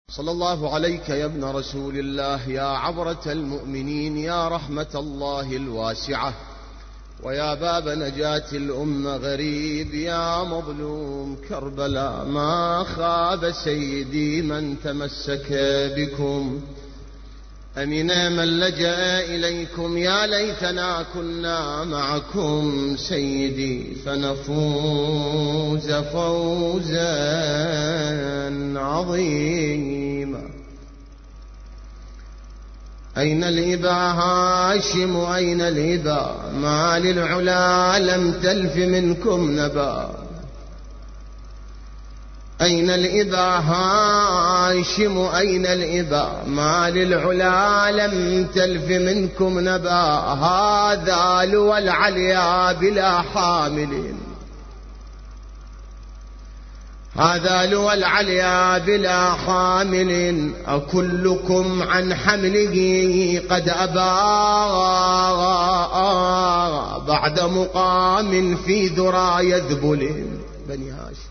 صلى الله عليك يا ابن رسول الله، يا عبرة المؤمنين، يا رحمة الله الواسعة، ويا باب نجاة الأمة غريب، يا مظلوم كربلاء. ما خاب سيدي من تمسك بكم، أمن من لجأ إليكم. يا ليتنا كنا معكم سيدي فنفوز فوزا عظيما. أين الإبا هاشم، أين الإبا؟ ما للعلا لم تلف منكم نبا. أين الإبا هاشم، أين الإبا؟ ما للعلا لم تلف منكم نبا. هذا لوى العليا بلا حامل، هذا لوى العليا بلا حامل. أكلكم عن حمله قد أبى بعد مقام في ذرى يذبل. بني هاشم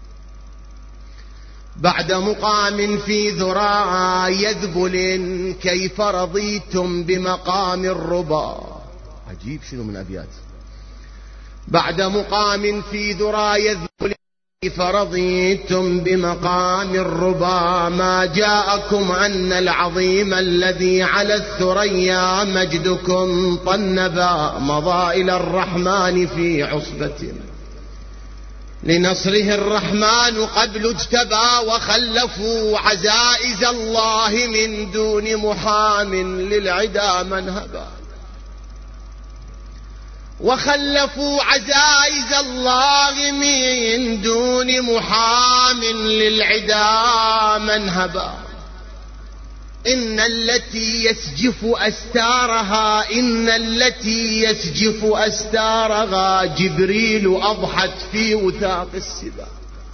بعد مقام في ذرى يذبل، كيف رضيتم بمقام الربا. عجيب شنو من أبيات. بعد مقام في ذرى يذبل، كيف رضيتم بمقام الربا. ما جاءكم أن العظيم الذي على الثريا مجدكم طنبا. مضى إلى الرحمن في عصبة، لنصره الرحمن قبل اجتبى. وخلفوا عزائز الله من دون محام للعدا منهبا. وخلفوا عزائز الله من دون محام للعدا منهبا. إن التي يسجف أستارها، إن التي يسجف أستارها جبريل أضحت في وثاق السبا.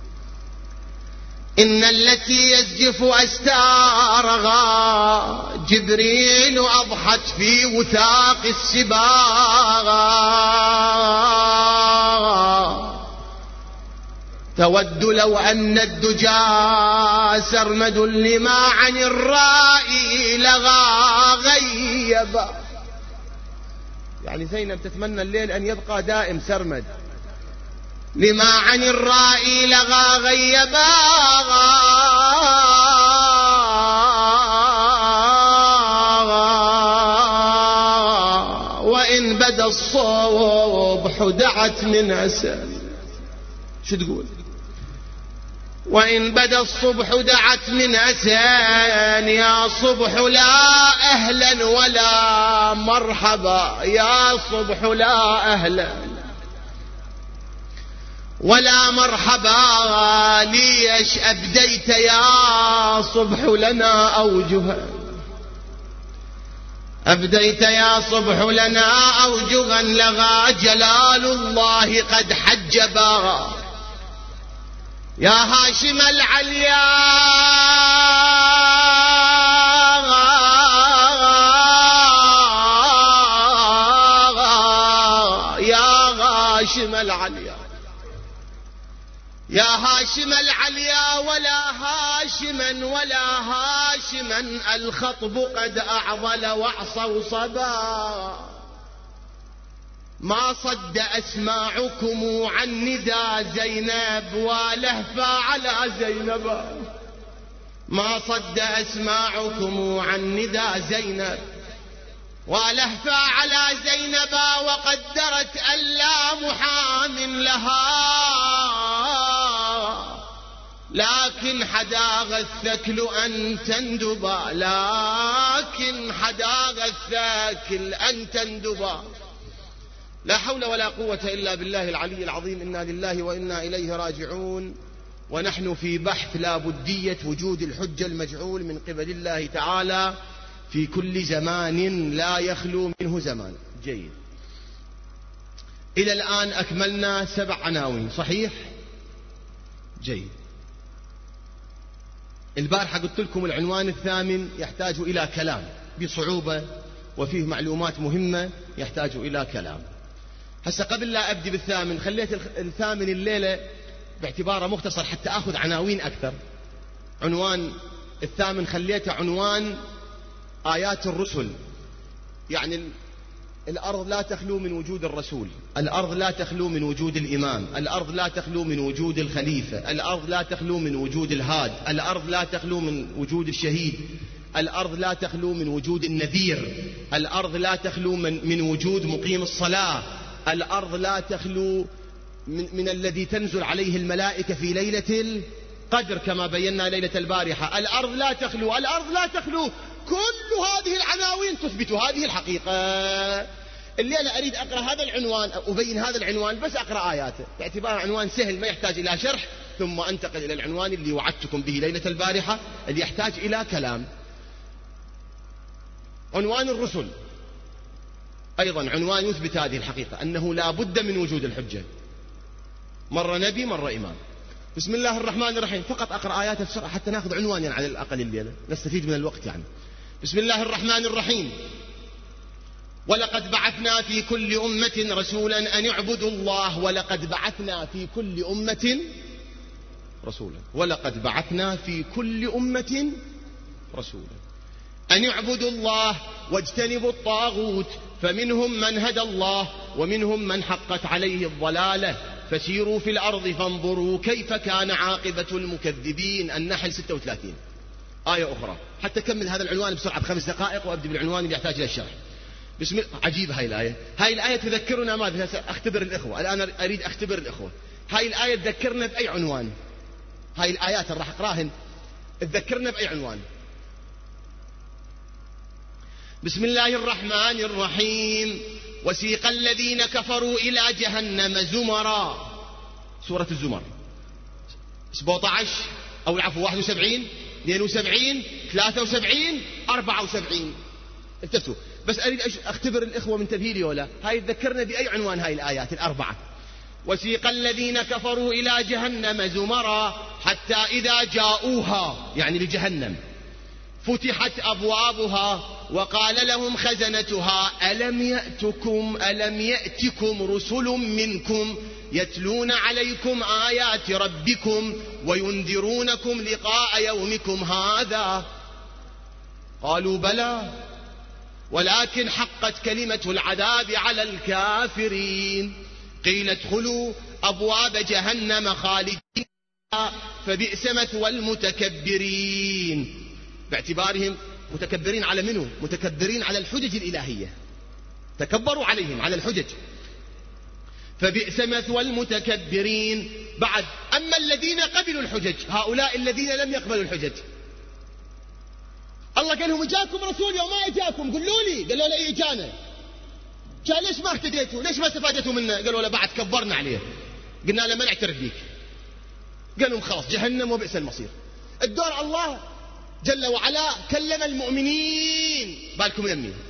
إن التي يسجف أستارها جبريل أضحت في وثاق السبا. تود لو أن الدجى سرمد لما عن الرائي لغى غيبا. يعني زينب تتمنى الليل أن يبقى دائم سرمد. لما عن الرائي لغى غيبا. وإن بدا الصبح دعت من عسل. شو تقول؟ وإن بدا الصبح دعت من عسان. يا صبح لا أهلا ولا مرحبا، يا صبح لا أهلا ولا مرحبا. ليش أبديت يا صبح لنا أوجها، أبديت يا صبح لنا أوجها. لغى جلال الله قد حجبا. يا هاشم العليا، يا هاشم العليا، يا هاشم العليا. ولا هاشما ولا هاشما، الخطب قد أعضل وعصوا صبا. ما صد أسماعكم عن ندى زينب ولهفا على زينب. ما صد أسماعكم عن ندى زينب ولهفا على زينب. وقدرت ألا محام لها، لكن حداغ الثكل أن تندبا. لكن حداغ الثكل أن تندبا. لا حول ولا قوة إلا بالله العلي العظيم. إنا لله وإنا إليه راجعون. ونحن في بحث لا بدية وجود الحجة المجعول من قبل الله تعالى في كل زمان لا يخلو منه زمان. جيد. إلى الآن أكملنا 7 عناوين، صحيح؟ جيد. البارحة قلت لكم العنوان الثامن يحتاج إلى كلام بصعوبة، وفيه معلومات مهمة يحتاج إلى كلام. هسه قبل لا أبدي بالثامن، خليت الثامن الليلة باعتباره مختصر حتى أخذ عناوين أكثر. عنوان الثامن خليته عنوان آيات الرسل. يعني الأرض لا تخلو من وجود الرسول، الأرض لا تخلو من وجود الإمام، الأرض لا تخلو من وجود الخليفة، الأرض لا تخلو من وجود الهاد، الأرض لا تخلو من وجود الشهيد، الأرض لا تخلو من وجود النذير، الأرض لا تخلو من وجود مقيم الصلاة، الأرض لا تخلو من الذي تنزل عليه الملائكة في ليلة القدر كما بينا ليلة البارحة. الأرض لا تخلو، الأرض لا تخلو. كل هذه العناوين تثبت هذه الحقيقة. اللي أنا أريد أقرأ هذا العنوان، أبين هذا العنوان، بس أقرأ آياته باعتباره عنوان سهل ما يحتاج إلى شرح، ثم أنتقل إلى العنوان اللي وعدتكم به ليلة البارحة اللي يحتاج إلى كلام. عنوان الرسل أيضا عنوان يثبت هذه الحقيقة، أنه لا بد من وجود الحجة، مرة نبي مرة إمام. بسم الله الرحمن الرحيم، فقط أقرأ آياته بسرعة حتى نأخذ عنوان يعني على الأقل الليلة نستفيد من الوقت يعني. بسم الله الرحمن الرحيم. ولقد بعثنا في كل أمة رسولا أن اعبدوا الله. ولقد بعثنا في كل أمة رسولا، ولقد بعثنا في كل أمة رسولا أن اعبدوا الله واجتنبوا الطاغوت، فمنهم من هدى الله ومنهم من حقت عليه الضلالة، فسيروا في الأرض فانظروا كيف كان عاقبة المكذبين. النحل 36. آية أخرى حتى كمل هذا العنوان بسرعة ب5 دقائق وأبدأ بالعنوان اللي يحتاج إلى الشرح. بسم الله. عجيبة هاي الآية. هاي الآية تذكرنا ماذا؟ أختبر الإخوة الآن، أريد أختبر الإخوة. هاي الآية تذكرنا بأي عنوان؟ هاي الآيات اللي راح أقراهن تذكرنا بأي عنوان؟ بسم الله الرحمن الرحيم. وسيق الذين كفروا إلى جهنم زمرا. سورة الزمر 17 أو العفو 71 72 73 74. التفتوا بس أريد أختبر الإخوة من تبهيلي ولا. هاي تذكرنا بأي عنوان هاي الآيات الأربعة؟ وسيق الذين كفروا إلى جهنم زمرا حتى إذا جاءوها يعني لجهنم فتحت أبوابها وقال لهم خزنتها ألم يأتكم رسل منكم يتلون عليكم آيات ربكم وينذرونكم لقاء يومكم هذا؟ قالوا بلى ولكن حقت كلمة العذاب على الكافرين. قيل ادخلوا أبواب جهنم خالدين فبئس مثوى المتكبرين. باعتبارهم متكبرين على منو؟ متكبرين على الحجج الإلهية، تكبروا عليهم على الحجج. فبئس مثوى المتكبرين. بعد أما الذين قبلوا الحجج، هؤلاء الذين لم يقبلوا الحجج، الله قال لهم جاءكم رسول يوم ما جاءكم قولوا لي. قالوا له إيه جانا. قال ليش ما اهتديتوا؟ ليش ما استفادتوا منا؟ قالوا له بعد كبرنا عليه، قلنا له ما نعترف بيك. قال لهم خلاص جهنم وبئس المصير. الدور الله جل وعلا كلم المؤمنين، بالكم من مين؟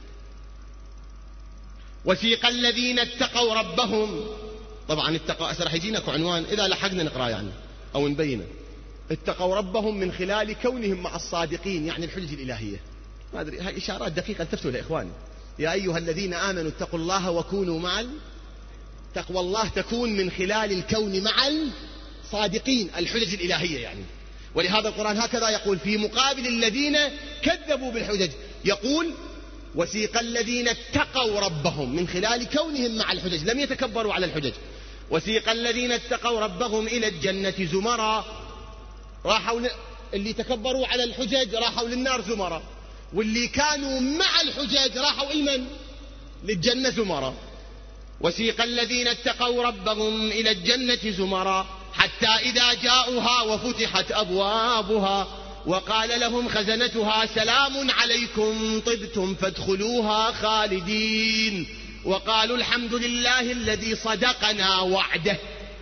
وسيق الذين اتقوا ربهم. طبعا اتقوا راح يجيناكو عنوان إذا لحقنا نقرأ يعني أو نبينه. اتقوا ربهم من خلال كونهم مع الصادقين، يعني الحجج الإلهية. ما أدري هاي إشارات دقيقة التفتوا يا إخواني. يا أيها الذين آمنوا اتقوا الله وكونوا مع تقوى الله تكون من خلال الكون مع الصادقين، الحجج الإلهية يعني. ولهذا القرآن هكذا يقول في مقابل الذين كذبوا بالحجج، يقول وسيق الذين اتقوا ربهم من خلال كونهم مع الحجج، لم يتكبروا على الحجج. وسيق الذين اتقوا ربهم إلى الجنة زمرا. راحوا اللي تكبروا على الحجج راحوا للنار زمرا، واللي كانوا مع الحجج راحوا إلمن؟ للجنة زمرا. وسيق الذين اتقوا ربهم إلى الجنة زمرا حتى إذا جاءوها وفتحت أبوابها وقال لهم خزنتها سلام عليكم طبتم فادخلوها خالدين وقالوا الحمد لله الذي صدقنا وعده.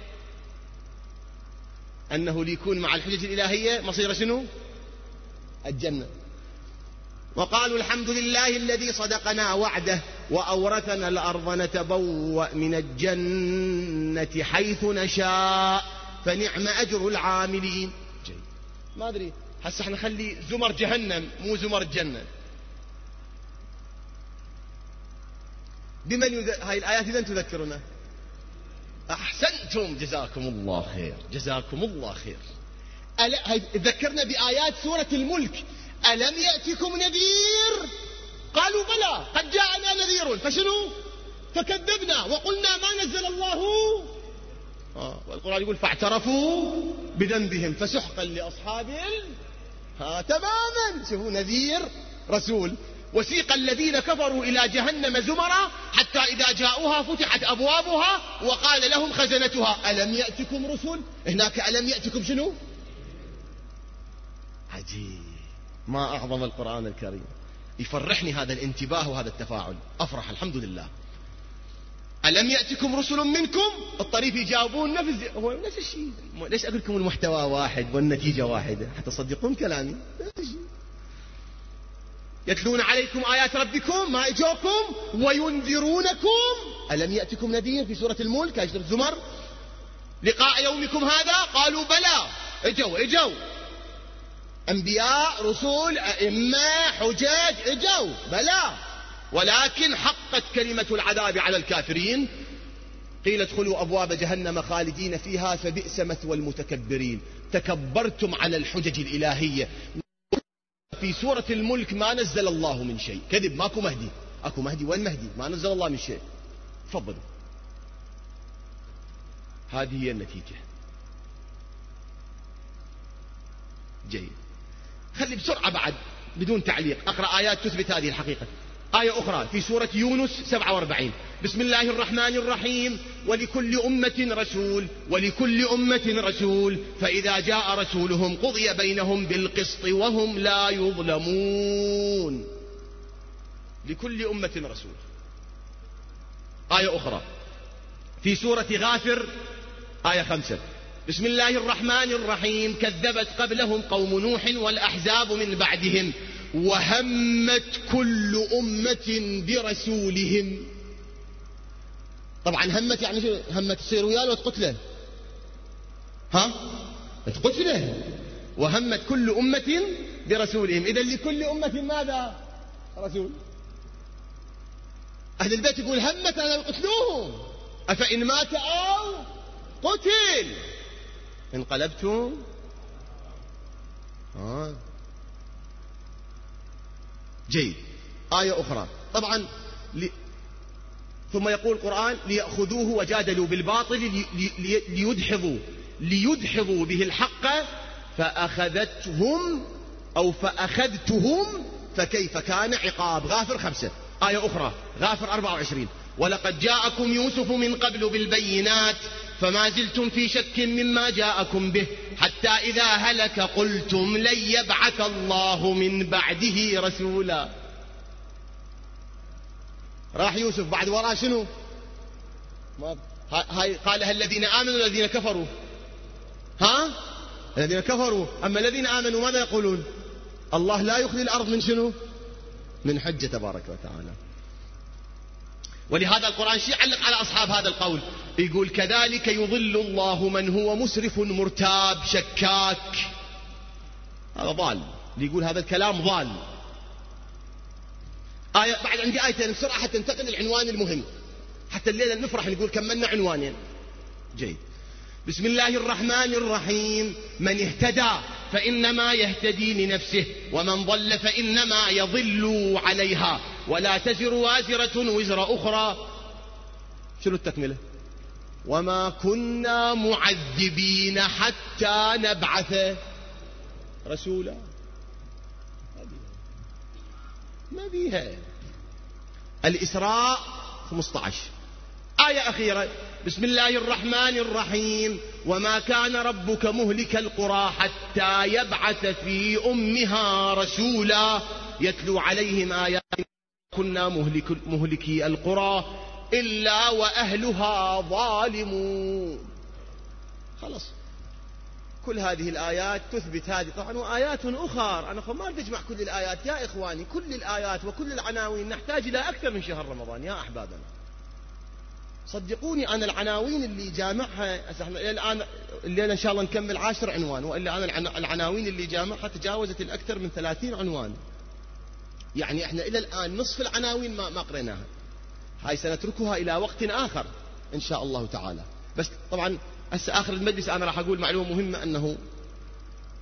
أنه ليكون مع الحجج الإلهية مصير شنو؟ الجنة. وقالوا الحمد لله الذي صدقنا وعده وأورثنا الأرض نتبوأ من الجنة حيث نشاء فنعم أجر العاملين. جيد. ما أدري هسه احنا نخلي زمر جهنم مو زمر الجنة. بمن هاي الآيات إذن تذكرنا؟ أحسنتم جزاكم الله خير، جزاكم الله خير. ذكرنا بآيات سورة الملك. ألم يأتكم نذير؟ قالوا بلى قد جاءنا نذير فشنو؟ فكذبنا وقلنا ما نزل الله. والقرآن يقول فاعترفوا بذنبهم فسحقا لأصحاب تماما. شوفوا، نذير رسول. وسيق الذين كفروا إلى جهنم زمرا حتى إذا جاءوها فتحت أبوابها وقال لهم خزنتها ألم يأتكم رسل. هناك ألم يأتكم شنو؟ عجيب، ما أعظم القرآن الكريم. يفرحني هذا الانتباه وهذا التفاعل، أفرح الحمد لله. ألم يأتكم رسل منكم؟ الطريف يجاوبون هو نفس الشيء. ليش أقول لكم المحتوى واحد والنتيجة واحدة حتى تصدقون كلامي؟ يتلون عليكم آيات ربكم ما يجوكم وينذرونكم. ألم يأتكم نذير في سورة الملك آية الزمر لقاء يومكم هذا؟ قالوا بلى. اجوا أنبياء رسول أئمة حجاج اجوا بلى، ولكن حقت كلمة العذاب على الكافرين. قيل ادخلوا أبواب جهنم خالدين فيها فبئس مثوى المتكبرين. تكبرتم على الحجج الإلهية. في سورة الملك ما نزل الله من شيء، كذب، ماكو مهدي. أكو مهدي؟ وين مهدي؟ ما نزل الله من شيء. تفضلوا، هذه هي النتيجة. جيد، خلي بسرعة بعد بدون تعليق أقرأ آيات تثبت هذه الحقيقة. آية أخرى في سورة يونس 47 بسم الله الرحمن الرحيم ولكل أمة رسول فإذا جاء رسولهم قضي بينهم بالقسط وهم لا يظلمون. لكل أمة رسول. آية أخرى في سورة غافر آية 5 بسم الله الرحمن الرحيم كذبت قبلهم قوم نوح والأحزاب من بعدهم وهمت كل أمة برسولهم. طبعا همت يعني شو؟ همت تصير وياه ولا تقتله؟ تقتله. وهمت كل أمة برسولهم. إذا لكل أمة ماذا؟ رسول. أهل البيت يقول همت أنا يقتلوهم أفإن مات أو قتل انقلبتم. جيد. آية أخرى طبعا ثم يقول القرآن ليأخذوه وجادلوا بالباطل ليدحضوا به الحق فأخذتهم فكيف كان عقاب. غافر 5. آية أخرى غافر 24 ولقد جاءكم يوسف من قبل بالبينات فما زلتم في شك مما جاءكم به حتى إذا هلك قلتم لن يبعث الله من بعده رسولا. راح يوسف بعد وراه شنو؟ قالها الذين آمنوا الذين كفروا. الذين كفروا. أما الذين آمنوا ماذا يقولون؟ الله لا يخلي الأرض من شنو؟ من حجة تبارك وتعالى. ولهذا القرآن يعلق على أصحاب هذا القول يقول كذلك يضل الله من هو مسرف مرتاب شكاك. هذا ضال اللي يقول هذا الكلام ضال. آية بعد عندي آيتين بسرعة حتى ننتقل للعنوان المهم حتى الليلة نفرح نقول كملنا عنوانين. جيد. بسم الله الرحمن الرحيم من اهتدى فإنما يهتدي لنفسه ومن ضل فإنما يضل عليها ولا تزر وازرة وزر أخرى. شنو التكملة؟ وما كنا معذبين حتى نبعث رسولا. ما بيها. الإسراء 15. آية أخيرة بسم الله الرحمن الرحيم وما كان ربك مهلك القرى حتى يبعث في أمها رسولا يتلو عليهم آيات كنا مهلكي القرى إلا وأهلها ظالمون. خلاص كل هذه الآيات تثبت هذه. طبعا وآيات أخرى أنا ما أريد أجمع كل الآيات يا إخواني. كل الآيات وكل العناوين نحتاج إلى أكثر من شهر رمضان يا أحبابنا. صدقوني أنا العناوين اللي جامعها احنا إلى الآن الليلة إن شاء الله نكمل 10 عنوان وإلا أنا العناوين اللي جامعها تجاوزت الأكثر من 30 عنوان. يعني احنا إلى الآن نصف العناوين ما قريناها. هاي سنتركها إلى وقت آخر إن شاء الله تعالى. بس طبعا هسه آخر المجلس أنا راح أقول معلومة مهمة أنه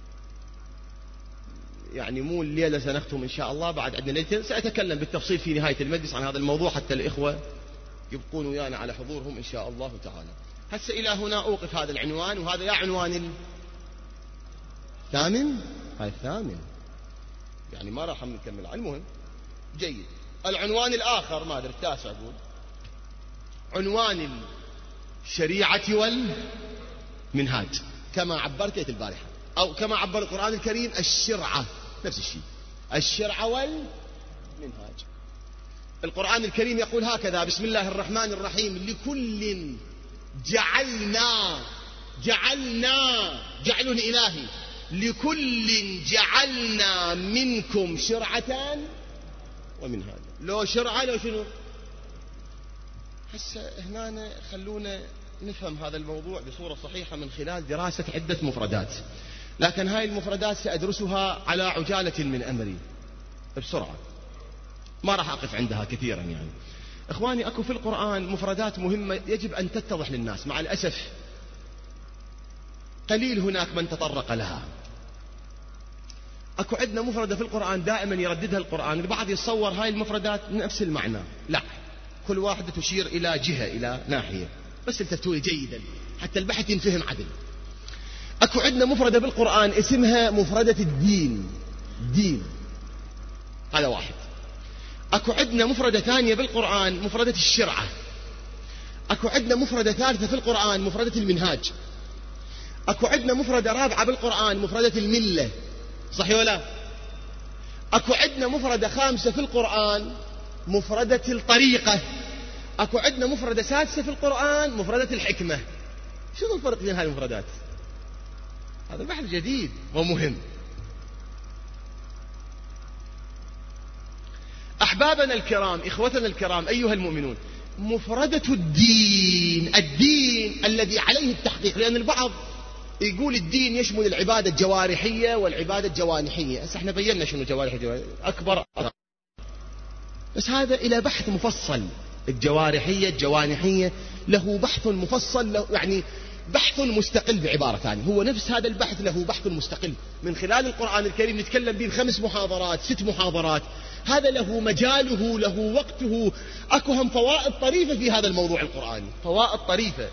يعني مو الليلة سنختم إن شاء الله، بعد عندنا ليلتين سأتكلم بالتفصيل في نهاية المجلس عن هذا الموضوع حتى الإخوة يبقون ويانا على حضورهم إن شاء الله تعالى. هسه إلى هنا أوقف هذا العنوان، وهذا يا عنوان الثامن، هاي الثامن يعني ما راح نكمل. المهم جيد. العنوان الآخر ما أدري التاسع أقول، عنوان الشريعة والمنهاج كما عبرت البارحة، أو كما عبر القرآن الكريم الشرعة، نفس الشيء، الشرعة والمنهاج. القرآن الكريم يقول هكذا: بسم الله الرحمن الرحيم: لكل جعلنا جعل إلهي، لكل جعلنا منكم شرعة ومنهاجا. لو شرعة لو شنو؟ هسه هنا خلونا نفهم هذا الموضوع بصورة صحيحة من خلال دراسة عدة مفردات، لكن هاي المفردات سأدرسها على عجالة من أمري بسرعة، ما راح أقف عندها كثيرا. يعني إخواني، أكو في القرآن مفردات مهمة يجب أن تتضح للناس، مع الأسف قليل هناك من تطرق لها. أكو عندنا مفردة في القرآن دائما يرددها القرآن، البعض يتصور هاي المفردات نفس المعنى، لا، كل واحدة تشير إلى جهة، إلى ناحية، بس التفتوي جيدا حتى البحث ينفهم عدل. أكو عندنا مفردة بالقرآن اسمها مفردة الدين، دين، هذا واحد. أكو عندنا مفردة ثانية بالقرآن مفردة الشرعة. أكو عندنا مفردة ثالثة في القرآن مفردة المنهاج. أكو عندنا مفردة رابعة بالقرآن مفردة الملة، صحيح ولا؟ أكو عندنا مفردة خامسة في القرآن مفردة الطريقة. أكو عندنا مفردة سادسة في القرآن مفردة الحكمة. شنو الفرق بين هذه المفردات؟ هذا بحث جديد ومهم. أحبابنا الكرام، إخوتنا الكرام، أيها المؤمنون، مفردة الدين، الدين الذي عليه التحقيق، لأن البعض يقول الدين يشمل العبادة الجوارحية والعبادة الجوانحية. هسه احنا بينا شنو جوارحية أكبر، بس هذا إلى بحث مفصل. الجوارحية الجوانحية له بحث مفصل، له يعني بحث مستقل، بعبارة ثانية هو نفس هذا البحث له بحث مستقل. من خلال القرآن الكريم نتكلم به 5 محاضرات 6 محاضرات، هذا له مجاله، له وقته. أكو هم فوائد طريفة في هذا الموضوع القرآني، فوائد طريفة.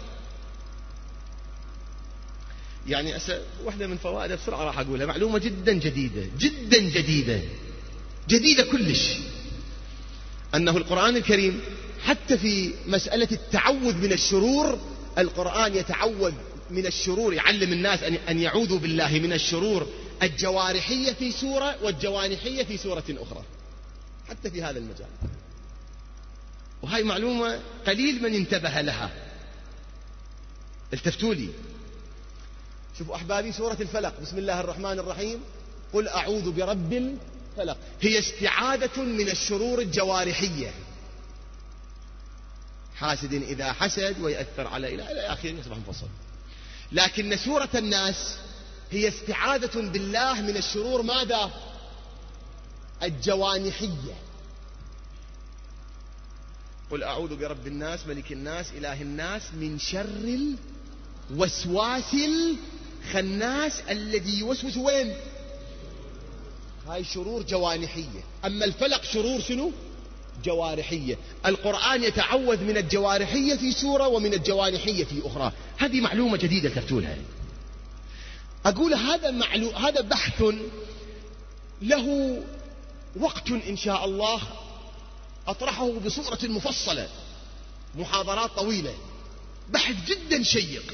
يعني واحدة من فوائده بسرعة راح أقولها، معلومة جدا جديدة، جدا جديدة، جديدة كلش، أنه القرآن الكريم حتى في مسألة التعوذ من الشرور، القرآن يتعوذ من الشرور، يعلم الناس أن يعوذوا بالله من الشرور الجوارحية في سورة والجوانحية في سورة أخرى، حتى في هذا المجال. وهي معلومة قليل من انتبه لها. التفتوا لي، شوفوا أحبابي، سورة الفلق، بسم الله الرحمن الرحيم: قل أعوذ برب الفلق، هي استعادة من الشرور الجوارحية، حاسد إذا حسد ويأثر على إلى آخره، يصبح مفصل. لكن سورة الناس هي استعادة بالله من الشرور ماذا؟ الجوانحية. قل أعوذ برب الناس ملك الناس إله الناس من شر الوسواس الخناس الذي يوسوس وين؟ هاي شرور جوانحية. أما الفلق شرور شنو؟ جوارحية. القرآن يتعوذ من الجوارحية في سورة ومن الجوانحية في أخرى. هذه معلومة جديدة كرتولها. أقول هذا بحث له وقت إن شاء الله أطرحه بصورة مفصلة، محاضرات طويلة، بحث جدا شيق.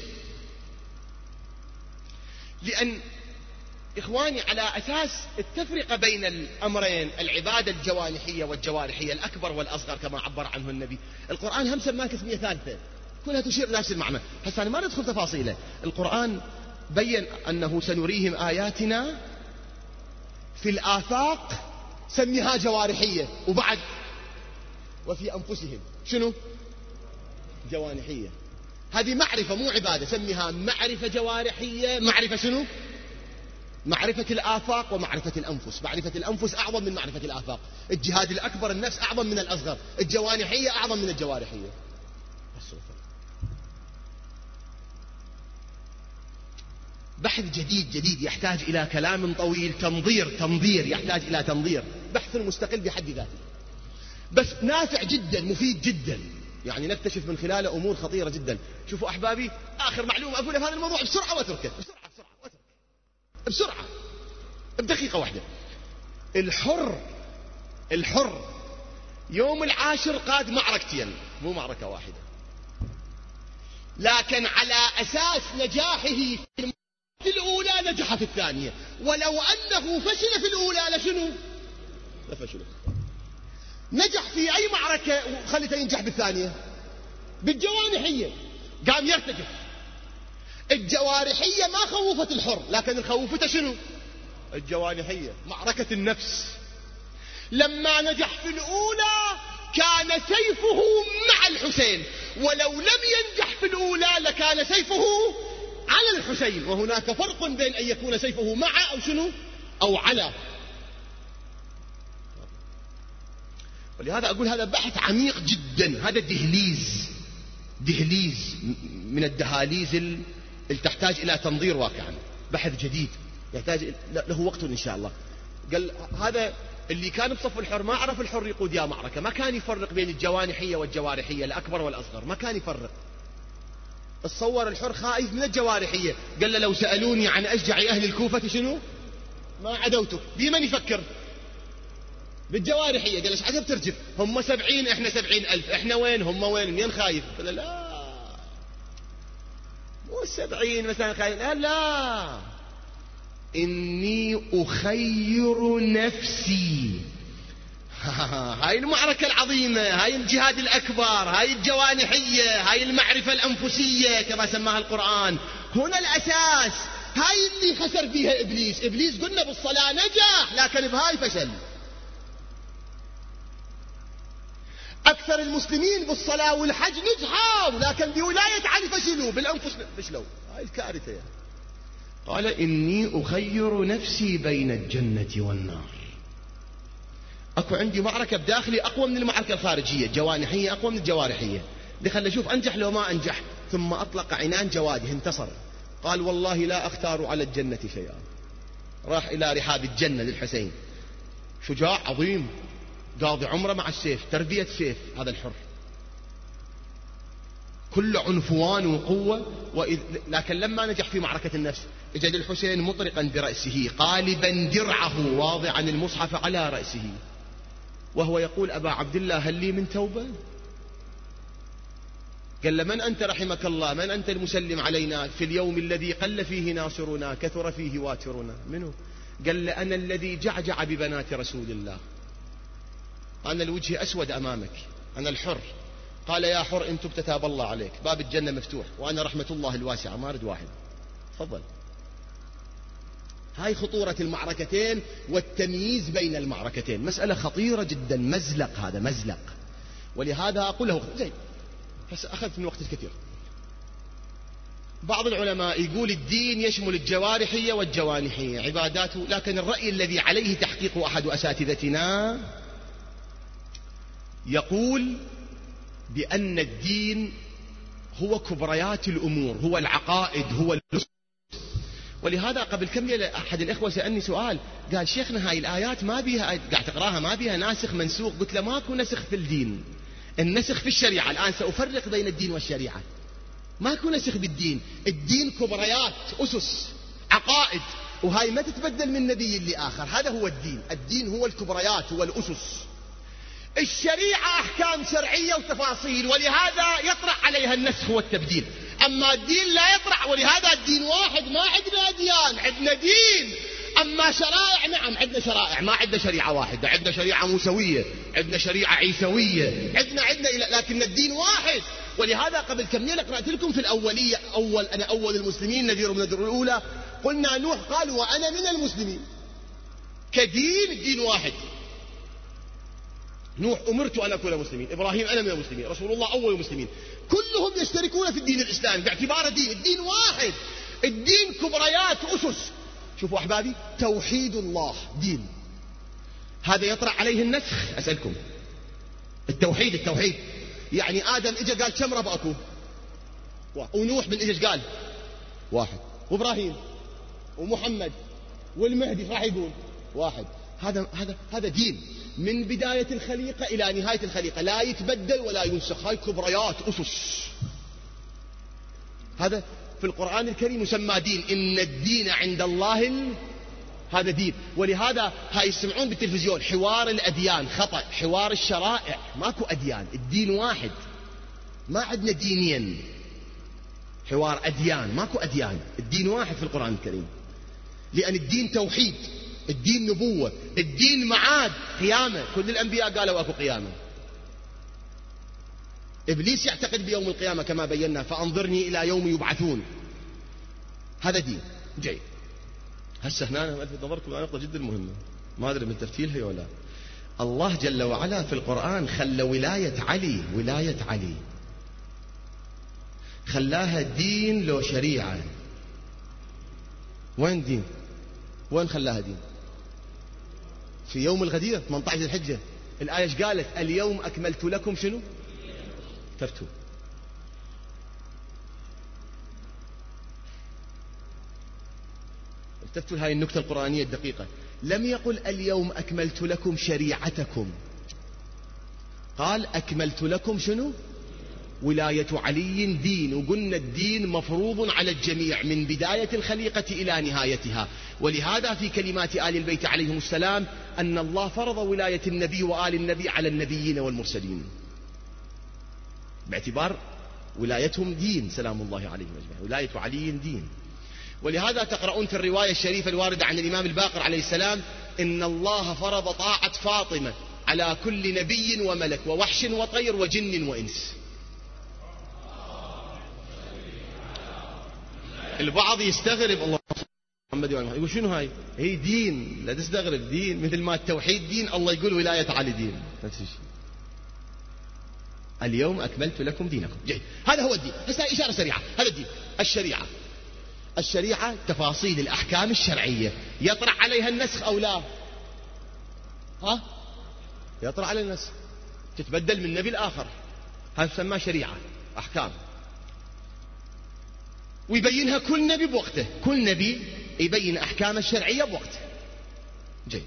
لأن إخواني على أساس التفرقة بين الأمرين، العبادة الجوانحية والجوارحية، الأكبر والأصغر كما عبر عنه النبي، القرآن هم سماه تسمية ثالثة كلها تشير إلى نفس المعنى. هسه أنا ما ندخل تفاصيله. القرآن بين أنه سنريهم آياتنا في الآفاق، سميها جوارحية، وبعد وفي أنفسهم شنو؟ جوانحية. هذه معرفة مو عبادة، سميها معرفة جوارحية. معرفة شنو؟ معرفة الآفاق ومعرفة الأنفس. معرفة الأنفس أعظم من معرفة الآفاق. الجهاد الأكبر النفس أعظم من الأصغر. الجوانحية أعظم من الجوارحية. بحث جديد يحتاج إلى كلام طويل، تنظير يحتاج إلى تنظير، بحث مستقل بحد ذاته، بس نافع جدا، مفيد جدا، يعني نكتشف من خلاله أمور خطيرة جدا. شوفوا أحبابي، آخر معلومة أقولها في هذا الموضوع بسرعة وأتركه، بسرعة بدقيقة واحدة. الحر يوم العاشر قاد معركتين، مو معركة واحدة، لكن على أساس نجاحه في الأولى نجح في الثانية، ولو أنه فشل في الأولى لفشل. نجح في أي معركة وخلته ينجح بالثانية؟ بالجوانحية، قام يرتجف. الجوارحية ما خوفت الحر، لكن خوفته شنو؟ الجوانحية، معركة النفس. لما نجح في الأولى كان سيفه مع الحسين، ولو لم ينجح في الأولى لكان سيفه على الحسين، وهناك فرق بين أن يكون سيفه مع أو شنو أو على. ولهذا أقول هذا بحث عميق جدا، هذا دهليز من الدهاليز اللي تحتاج إلى تنظير واقعا، بحث جديد يحتاج له وقت إن شاء الله. قال هذا اللي كان بصف الحر ما عرف الحر يقود يا معركة، ما كان يفرق بين الجوانحية والجوارحية، الأكبر والأصغر، ما كان يفرق. تصور الحر خائف من الجوارحية، قال له لو سألوني عن أشجع أهل الكوفة شنو ما عدوتك. بمن يفكر؟ بالجوارحية. قال ايش عجب ترجف، هم 70 احنا 70,000، احنا وين هم وين، مين خايف؟ قال لا مو 70 مثلا خايف، لا إني أخير نفسي. هاي المعركة العظيمة، هاي الجهاد الأكبر، هاي الجوانحية، هاي المعرفة الأنفسية كما سماها القرآن، هنا الأساس. هاي اللي خسر فيها إبليس قلنا بالصلاة نجح، لكن بهاي فشل. أكثر المسلمين بالصلاة والحج نجحوا، لكن بولاية علي فشلوا، بالأنفس فشلوا. هاي الكارثة يعني. قال إني أخير نفسي بين الجنة والنار. أكو عندي معركة بداخلي أقوى من المعركة الخارجية، جوانحية أقوى من الجوارحية، خلنا نشوف أنجح لو ما أنجح. ثم أطلق عنان جواده، انتصر، قال والله لا أختار على الجنة شيئا. راح إلى رحاب الجنة للحسين، شجاع عظيم، قاضي عمره مع السيف، تربية سيف، هذا الحر كل عنفوان وقوة. لكن لما نجح في معركة النفس اجد الحسين مطرقا برأسه، قالبا درعه، واضعا المصحف على رأسه، وهو يقول أبا عبد الله هل لي من توبة؟ قال له من أنت رحمك الله، من أنت المسلم علينا في اليوم الذي قل فيه ناصرنا كثر فيه واترنا؟ منه؟ قال له أنا الذي جعجع ببنات رسول الله، أنا الوجه أسود أمامك، أنا الحر. قال يا حر إن تبت تاب الله عليك، باب الجنة مفتوح، وأنا رحمة الله الواسعة ما أرد واحد، تفضل. هاي خطورة المعركتين والتمييز بين المعركتين، مسألة خطيرة جدا، مزلق، هذا مزلق. ولهذا أقول له زين، هسه أخذت من وقت الكثير. بعض العلماء يقول الدين يشمل الجوارحية والجوانحية عباداته، لكن الرأي الذي عليه تحقيق أحد أساتذتنا يقول بأن الدين هو كبريات الأمور، هو العقائد، هو النصوص. ولهذا قبل كم ليلة أحد الإخوة سألني سؤال، قال شيخنا هاي الآيات ما بيها قاعد تقراها ما بيها ناسخ منسوخ؟ قلت له ماكو نسخ في الدين، النسخ في الشريعة. الآن سأفرق بين الدين والشريعة، ماكو نسخ بالدين. الدين كبريات، أسس، عقائد، وهاي ما تتبدل من نبي لآخر، هذا هو الدين. الدين هو الكبريات، هو الأسس. الشريعة أحكام شرعية وتفاصيل، ولهذا يطرح عليها النسخ والتبديل. أما الدين لا يطرح، ولهذا الدين واحد، ما عندنا أديان، عندنا دين. أما شرائع، نعم عندنا شرائع، ما عندنا شريعة واحدة، عندنا شريعة موسوية، عندنا شريعة عيسوية، عندنا لكن الدين واحد. ولهذا قبل كم ليلة قرأت لكم في الأولية، أنا أول المسلمين نذير من النذر الأولى، قلنا نوح قال وأنا من المسلمين. كدين الدين واحد، نوح أمرت أن أكون مسلمين، إبراهيم أنا من المسلمين، رسول الله أول المسلمين، كلهم يشتركون في الدين الإسلامي باعتبار الدين واحد. الدين كبريات، أسس. شوفوا أحبابي، توحيد الله دين، هذا يطرح عليه النسخ. أسألكم التوحيد يعني آدم إجا قال كم رب أكو؟ ونوح من إجا قال واحد، وإبراهيم ومحمد والمهدي راح يقول واحد. هذا دين من بداية الخليقة إلى نهاية الخليقة، لا يتبدل ولا ينسخ. هاي كبريات أسس. هذا في القرآن الكريم يسمى دين. إن الدين عند الله هذا دين. ولهذا هاي يسمعون بالتلفزيون حوار الأديان، خطأ. حوار الشرائع، ماكو أديان، الدين واحد، ما عندنا دينين. حوار أديان، ماكو أديان، الدين واحد في القرآن الكريم. لأن الدين توحيد، الدين نبوة، الدين معاد، قيامة. كل الأنبياء قالوا أكو قيامة. إبليس يعتقد بيوم القيامة كما بينا، فأنظرني إلى يوم يبعثون. هذا دين. جيد. هسه هنا أنا ألفت نظركم إلى نقطة جدا مهمة، ما أدري من تفتيلها ولا. الله جل وعلا في القرآن خلى ولاية علي خلاها دين لو شريعة. وين دين؟ وين خلاها دين؟ في يوم الغدير 18 ذي الحجة. الآية ايش قالت؟ اليوم أكملت لكم شنو؟ تفتوا. التفتوا هاي النكتة القرآنية الدقيقة. لم يقل اليوم أكملت لكم شريعتكم، قال أكملت لكم شنو؟ ولاية علي دين. وقلنا الدين مفروض على الجميع من بداية الخليقة إلى نهايتها. ولهذا في كلمات آل البيت عليهم السلام أن الله فرض ولاية النبي وآل النبي على النبيين والمرسلين، باعتبار ولايتهم دين سلام الله عليهم أجمعين. ولاية علي دين. ولهذا تقرؤون في الرواية الشريفة الواردة عن الإمام الباقر عليه السلام إن الله فرض طاعة فاطمة على كل نبي وملك ووحش وطير وجن وإنس. البعض يستغرب، الله محمد يقول شنو هاي؟ هي دين، لا تستغرب، دين مثل ما التوحيد دين، الله يقول ولاية علي دين، نفس الشيء. اليوم أكملت لكم دينكم. جيد. هذا هو الدين. بس إشارة سريعة. هذا الدين. الشريعة تفاصيل الأحكام الشرعية، يطرأ عليها النسخ أو لا؟ يطرأ على النسخ، تتبدل من نبي الآخر، هذا تسمى شريعة، أحكام، ويبينها كل نبي بوقته. كل نبي يبين أحكام الشرعية بوقته. جيد.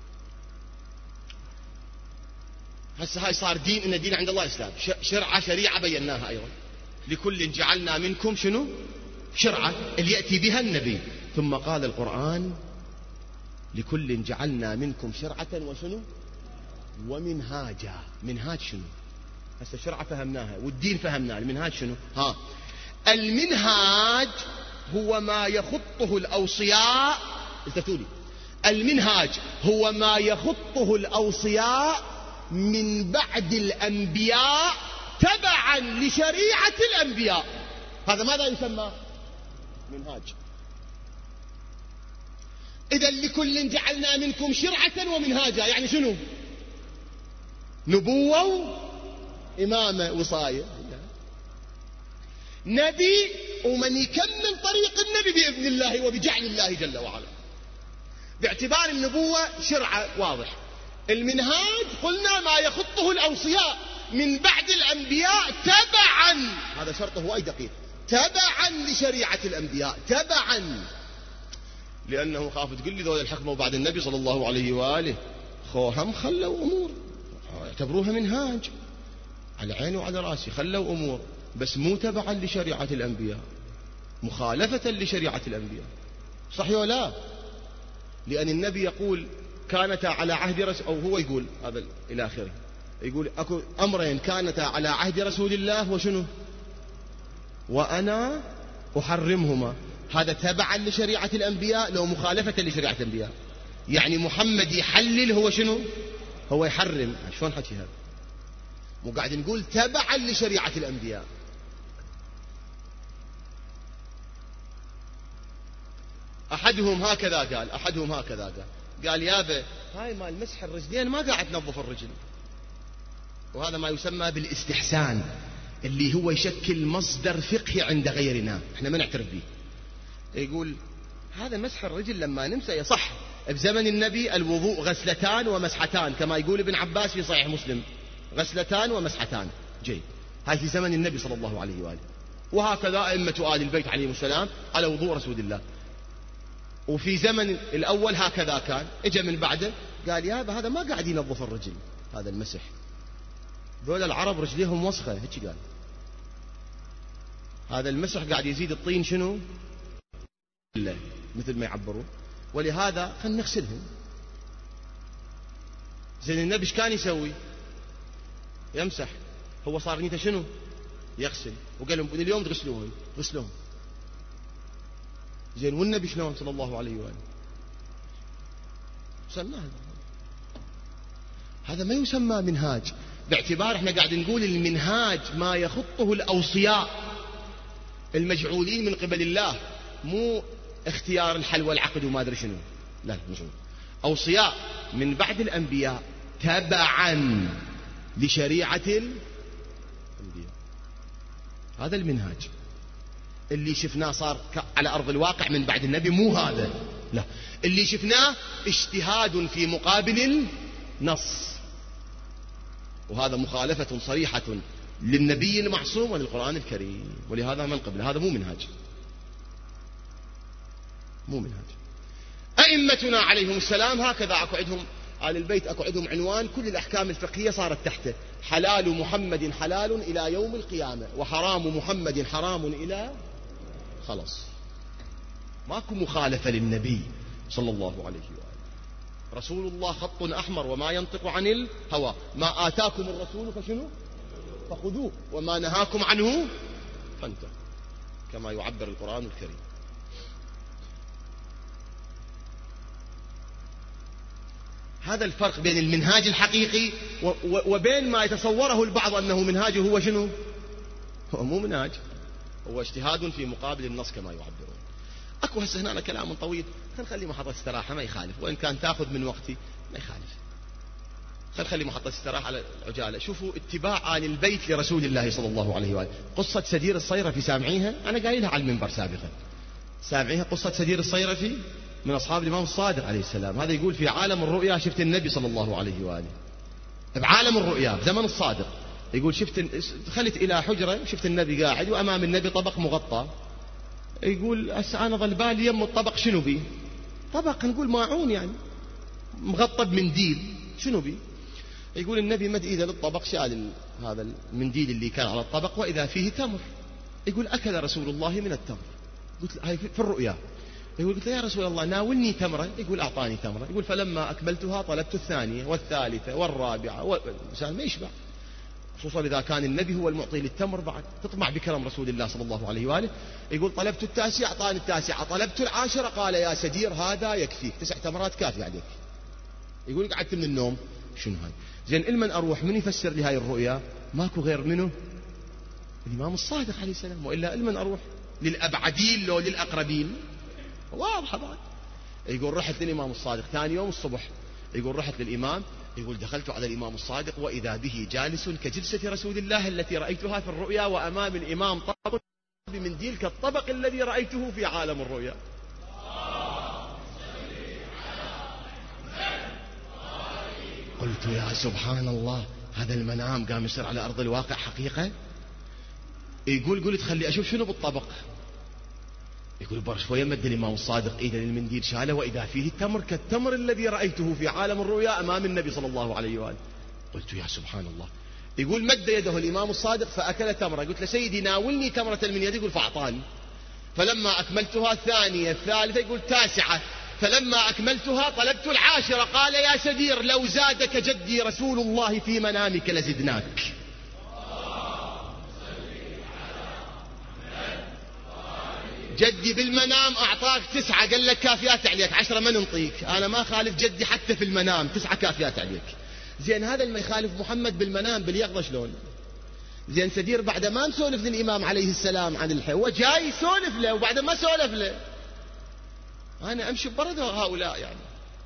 هسه هاي صار دين. إن الدين عند الله الإسلام. شريعة بيناها أيضا. لكل جعلنا منكم شنو؟ شرعة اللي يأتي بها النبي. ثم قال القرآن لكل جعلنا منكم شرعة وشنو؟ ومنهاجا. منهاج شنو؟ هسه شرعة فهمناها والدين فهمناه، المنهاج شنو؟ المنهاج هو ما يخطه الأوصياء. التفتوا لي. المنهاج هو ما يخطه الأوصياء من بعد الأنبياء تبعا لشريعة الأنبياء. هذا ماذا يسمى؟ منهاج. إذا لكل جعلنا منكم شرعة ومنهاجا، يعني شنو؟ نبوة إمامة وصاية، نبي ومن يكمل طريق النبي بإذن الله وبجعل الله جل وعلا. باعتبار النبوة شرعة واضح. المنهاج قلنا ما يخطه الأوصياء من بعد الأنبياء تبعا، هذا شرطه أي دقيق، تبعا لشريعة الأنبياء، تبعا. لأنه خاف تقول لي ذول الحكمة بعد النبي صلى الله عليه وآله خوهم خلوا أمور اعتبروها منهاج على عيني وعلى راسي، خلوا أمور بس مو تبعا لشريعة الأنبياء، مخالفة لشريعة الأنبياء. صحيح ولا لا؟ لأن النبي يقول كانتا على عهد رسول، أو هو يقول هذا إلى آخره، يقول أكو أمرين كانتا على عهد رسول الله وشنو؟ وأنا أحرمهما. هذا تبعا لشريعة الأنبياء لو مخالفة لشريعة الأنبياء. يعني محمد يحلل، هو شنو؟ هو يحرم. شلون حكي هذا؟ مو قاعد نقول تبعا لشريعة الأنبياء. أحدهم هكذا قال يابا هاي مال مسح الرجلين ما قاعد تنظف الرجل، وهذا ما يسمى بالاستحسان اللي هو يشكل مصدر فقهي عند غيرنا، احنا ما نعترف به. يقول هذا مسح الرجل لما نمسى يصح. بزمن النبي الوضوء غسلتان ومسحتان كما يقول ابن عباس في صحيح مسلم، غسلتان ومسحتان. جيد. هاي في زمن النبي صلى الله عليه وآله. وهكذا أئمة آل البيت عليهم السلام على وضوء رسول الله. وفي زمن الأول هكذا كان. اجى من بعده قال يا أبا هذا ما قاعد ينظف الرجل، هذا المسح، ذول العرب رجليهم وسخة، هيك قال، هذا المسح قاعد يزيد الطين شنو مثل ما يعبرون، ولهذا خلينا نغسلهم. زين النبي ايش كان يسوي؟ يمسح، هو صار نيته شنو؟ يغسل، وقال لهم اليوم تغسلوهم غسلوهم. زين والنبي شلون صلى الله عليه وآله؟ سماه. هذا ما يسمى منهاج، باعتبار احنا قاعد نقول المنهاج ما يخطه الأوصياء المجعولين من قبل الله، مو اختيار الحل والعقد وما ادري شنو، لا مش أوصياء من بعد الأنبياء تبعا لشريعة الأنبياء. هذا المنهاج اللي شفناه صار على أرض الواقع من بعد النبي، مو هذا، لا، اللي شفناه اجتهاد في مقابل النص، وهذا مخالفة صريحة للنبي المعصوم وللقرآن الكريم، ولهذا من قبل هذا مو منهاج، مو منهاج. أئمتنا عليهم السلام هكذا أكو عندهم آل البيت، أكو عندهم عنوان كل الأحكام الفقهية صارت تحته: حلال محمد حلال إلى يوم القيامة، وحرام محمد حرام إلى، خلاص ماكو مخالفة للنبي صلى الله عليه وآله. رسول الله خط أحمر وما ينطق عن الهوى، ما آتاكم الرسول فشنو فخذوه وما نهاكم عنه فانتهوا، كما يعبر القرآن الكريم. هذا الفرق بين المنهاج الحقيقي وبين ما يتصوره البعض أنه منهاج، هو شنو؟ هو مو منهاج، هو اجتهاد في مقابل النص كما يعبرون. أكو هسه هنا كلام طويل، خلي محطة استراحة ما يخالف، وإن كان تأخذ من وقتي ما يخالف، خلي محطة استراحة على العجالة. شوفوا اتباع آل البيت لرسول الله صلى الله عليه وآله. قصة سدير الصيرفي سامعيها؟ أنا قايلها على المنبر سابقا، سامعيها قصة سدير الصيرفي من أصحاب الإمام الصادق عليه السلام. هذا يقول في عالم الرؤيا شفت النبي صلى الله عليه وآله، بعالم الرؤيا بزمن الصادق، يقول دخلت إلى حجرة شفت النبي قاعد وأمام النبي طبق مغطى، يقول أنا ظل بالي يم الطبق شنو بي؟ طبق نقول ماعون يعني مغطى بمنديل، شنو بي؟ يقول النبي مد إيده للطبق، شال هذا المنديل اللي كان على الطبق وإذا فيه تمر. يقول أكل رسول الله من التمر. قلت هاي في الرؤيا. يقول قلت يا رسول الله ناولني تمرة. يقول أعطاني تمرة. يقول فلما أكملتها طلبت الثانية والثالثة والرابعة، ما يشبع، خصوصا إذا كان النبي هو المعطي للتمر، بعد تطمع بكرم رسول الله صلى الله عليه وآله. يقول طلبت التاسعة أعطاني التاسعة، طلبت العاشرة قال يا سدير هذا يكفيك، 9 تمرات كافية عليك. يقول قعدت من النوم، شنو هاي؟ زين المن أروح من يفسر لي هاي الرؤيا؟ ماكو غير منه الإمام الصادق عليه السلام، وإلا المن أروح للأبعدين لو للأقربين؟ واضحة بعد. يقول رحت للإمام الصادق ثاني يوم الصبح، يقول رحت للإمام، يقول دخلت على الإمام الصادق وإذا به جالس كجلسة رسول الله التي رأيتها في الرؤيا، وأمام الإمام طبق بمنديل كالطبق الذي رأيته في عالم الرؤيا. قلت يا سبحان الله، هذا المنام قام يصير على أرض الواقع حقيقة. يقول قلت خلي أشوف شنو بالطبق. يقول بر شوية مد الإمام الصادق إيده للمنديل شاله وإذا فيه التمر كالتمر الذي رأيته في عالم الرؤيا أمام النبي صلى الله عليه وآله. قلت يا سبحان الله. يقول مد يده الإمام الصادق فأكل تمرة. قلت له سيدي ناولني تمرة من يدي. يقول فأعطاني. فلما أكملتها الثانية الثالثة، يقول تاسعة، فلما أكملتها طلبت العاشرة قال يا سدير لو زادك جدي رسول الله في منامك لزدناك. جدي بالمنام أعطاك 9، قال لك كافيات عليك، 10 ما ننطيك. أنا ما خالف جدي حتى في المنام، 9 كافيات عليك. زين هذا اللي يخالف محمد بالمنام باليقظة شلون؟ زين سدير بعد ما نسولف للإمام عليه السلام عن الحي، هو جاي يسولف له وبعد ما سولف له أنا أمشي ببرد هؤلاء، يعني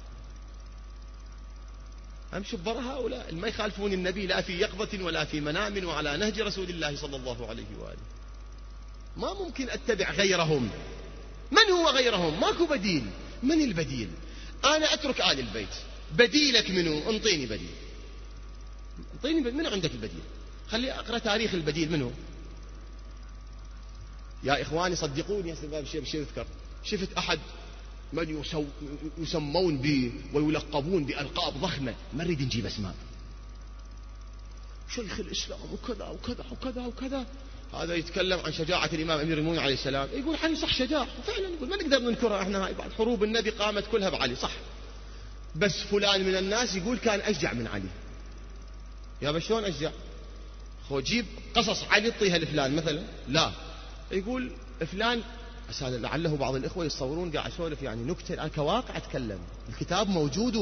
أمشي ببرد هؤلاء اللي ما يخالفون النبي لا في يقظة ولا في منام وعلى نهج رسول الله صلى الله عليه وآله. ما ممكن أتبع غيرهم. من هو غيرهم؟ ماكو بديل. من البديل؟ أنا أترك آل البيت، بديلك منه؟ انطيني بديل، انطيني بديل. من عندك البديل؟ خلي أقرأ تاريخ البديل منه. يا إخواني صدقوني يا سباب شيء أذكر شفت أحد من يسمون ب ويلقبون بألقاب ضخمة، ما نريد نجيب أسماء، شيخ الإسلام وكذا وكذا وكذا وكذا. هذا يتكلم عن شجاعة الإمام أمير المؤمنين عليه السلام، يقول علي صح شجاع فعلا، يقول ما نقدر ننكرها احنا، هاي بعد حروب النبي قامت كلها بعلي صح، بس فلان من الناس يقول كان أشجع من علي. يا شلون أشجع؟ خو جيب قصص علي طيها لفلان مثلا، لا يقول فلان لعله بعض الإخوة يتصورون قاعد أسولف يعني نكتة، الآن كواقع أتكلم، الكتاب موجود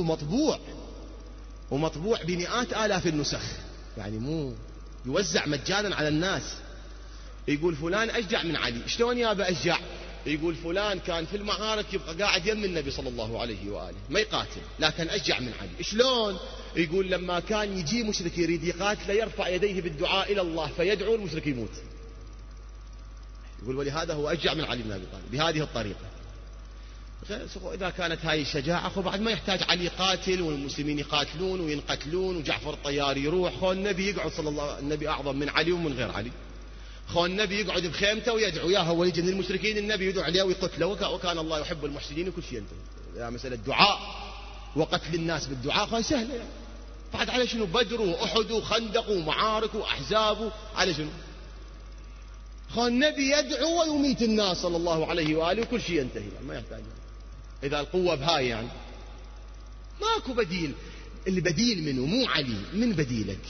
ومطبوع بمئات آلاف النسخ، يعني مو يوزع مجانا على الناس. يقول فلان أشجع من علي، شلون يابا أشجع؟ يقول فلان كان في المعارك يبقى قاعد يم النبي صلى الله عليه وآله ما يقاتل، لكن أشجع من علي. شلون؟ يقول لما كان يجي مشرك يريد يقاتل يرفع يديه بالدعاء إلى الله فيدعو المشرك يموت، يقول ولهذا هو أشجع من علي بن أبي طالب بهذه الطريقة. إذا كانت هاي الشجاعة بعد ما يحتاج علي يقاتل والمسلمين يقاتلون وينقتلون وجعفر الطياري يروح، خو النبي يقعد صلى الله، النبي أعظم من علي ومن غير علي، خو النبي يقعد بخيمته ويدعو، يا هو يجي من المشركين النبي يدعو عليه ويقتله، وكان الله يحب المحسنين وكل شيء ينتهي. يا مسألة دعاء وقتل الناس بالدعاء خو سهلة يعني. بعد على شنو؟ بدر وأحد وخندق ومعارك وأحزاب، على شنو؟ خو النبي يدعو ويميت الناس صلى الله عليه وآله وكل شيء ينتهي، ما يحتاج. إذا القوة بهاي يعني ماكو بديل. البديل منه مو علي، من بديلك؟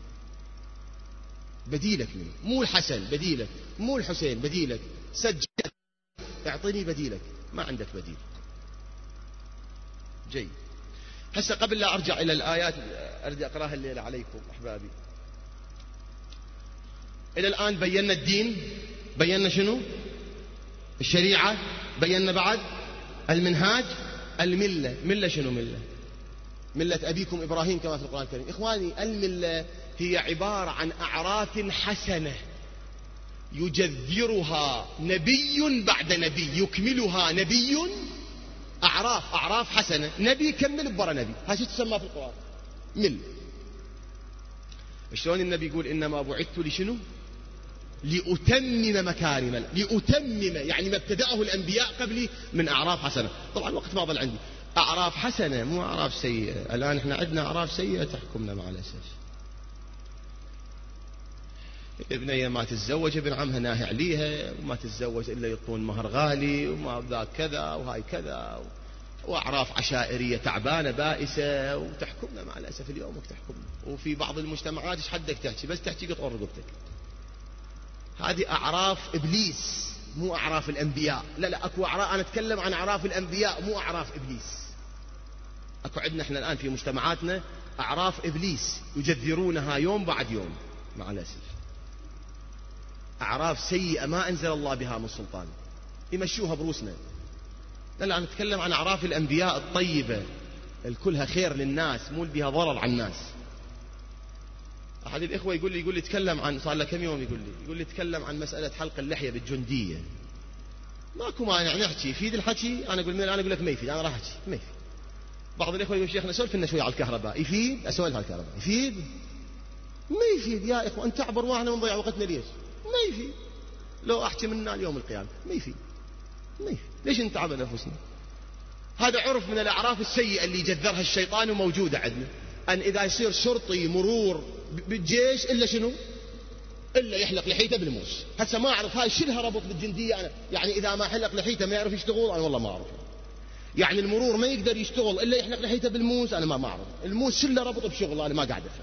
بديلك منه مو الحسن، بديلك مو الحسين، بديلك سجل، اعطني بديلك، ما عندك بديل. جيد. هسه قبل لا أرجع إلى الآيات أريد أقرأها الليلة عليكم أحبابي. إلى الآن بينا الدين، بينا شنو؟ الشريعة، بينا بعد المنهاج، الملة. ملة شنو ملة؟ ملة أبيكم إبراهيم كما في القرآن الكريم. إخواني الملة هي عبارة عن أعراف حسنة يجذرها نبي بعد نبي، يكملها نبي. أعراف حسنة، نبي يكمل برا نبي، هذا تسمى في القرآن ملة. شلون النبي يقول إنما بعثت لشنو؟ لأتمم مكارم، لأتمم يعني ما ابتدأه الأنبياء قبلي من أعراف حسنة. طبعا وقت ما ظل عندي أعراف حسنة مو أعراف سيئة. الآن إحنا عندنا أعراف سيئة تحكمنا مع الأسف. ابنية ما تتزوج ابن عمها ناهي عليها، وما تتزوج إلا يطون مهر غالي، وما ذاك كذا وهاي كذا، وأعراف عشائرية تعبانة بائسة، وتحكمنا مع الأسف اليوم وتحكمنا. وفي بعض المجتمعات إيش حدك تحكي؟ بس تحكي قطعون رقبتك. هذه أعراف إبليس مو أعراف الأنبياء. لا أكو أعراف، أنا أتكلم عن أعراف الأنبياء مو أعراف إبليس. أكو عندنا إحنا الآن في مجتمعاتنا أعراف إبليس يجذرونها يوم بعد يوم مع الأسف. أعراف سيئة ما أنزل الله بها من سلطان، يمشوها بروسنا. لا أنا أتكلم عن أعراف الأنبياء الطيبة الكلها خير للناس، مو بها ضرر على الناس. أحد الإخوة يقول لي تكلم عن، صار له كم يوم يقول لي تكلم عن مسألة حلق اللحية بالجندية. ماكو مانع نحكي، يفيد الحكي. أنا أقول لك ما يفيد، أنا راح أحكي ما يفيد. بعض الإخوة يقول شيخنا سولف لنا شوية على الكهرباء، يفيد؟ أسولف على الكهرباء يفيد؟ ما يفيد يا إخوة. أنت تعبر واحنا ونضيع وقتنا ليش؟ ما يفيد. لو أحكي منا اليوم القيامة ما يفيد. ليش نتعب نفسنا؟ هذا عرف من الأعراف السيئة اللي جذرها الشيطان وموجودة عندنا. أن إذا يصير شرطي مرور بالجيش إلا شنو؟ إلا يحلق لحيته بالموس. هسه ما أعرف هاي شلها ربط بالجندية أنا، يعني إذا ما حلق لحيته ما يعرف يشتغل، أنا والله ما أعرف. يعني المرور ما يقدر يشتغل إلا يحلق لحيته بالموس، أنا ما أعرف. الموس شله ربط بشغل، أنا ما قاعد أفهم.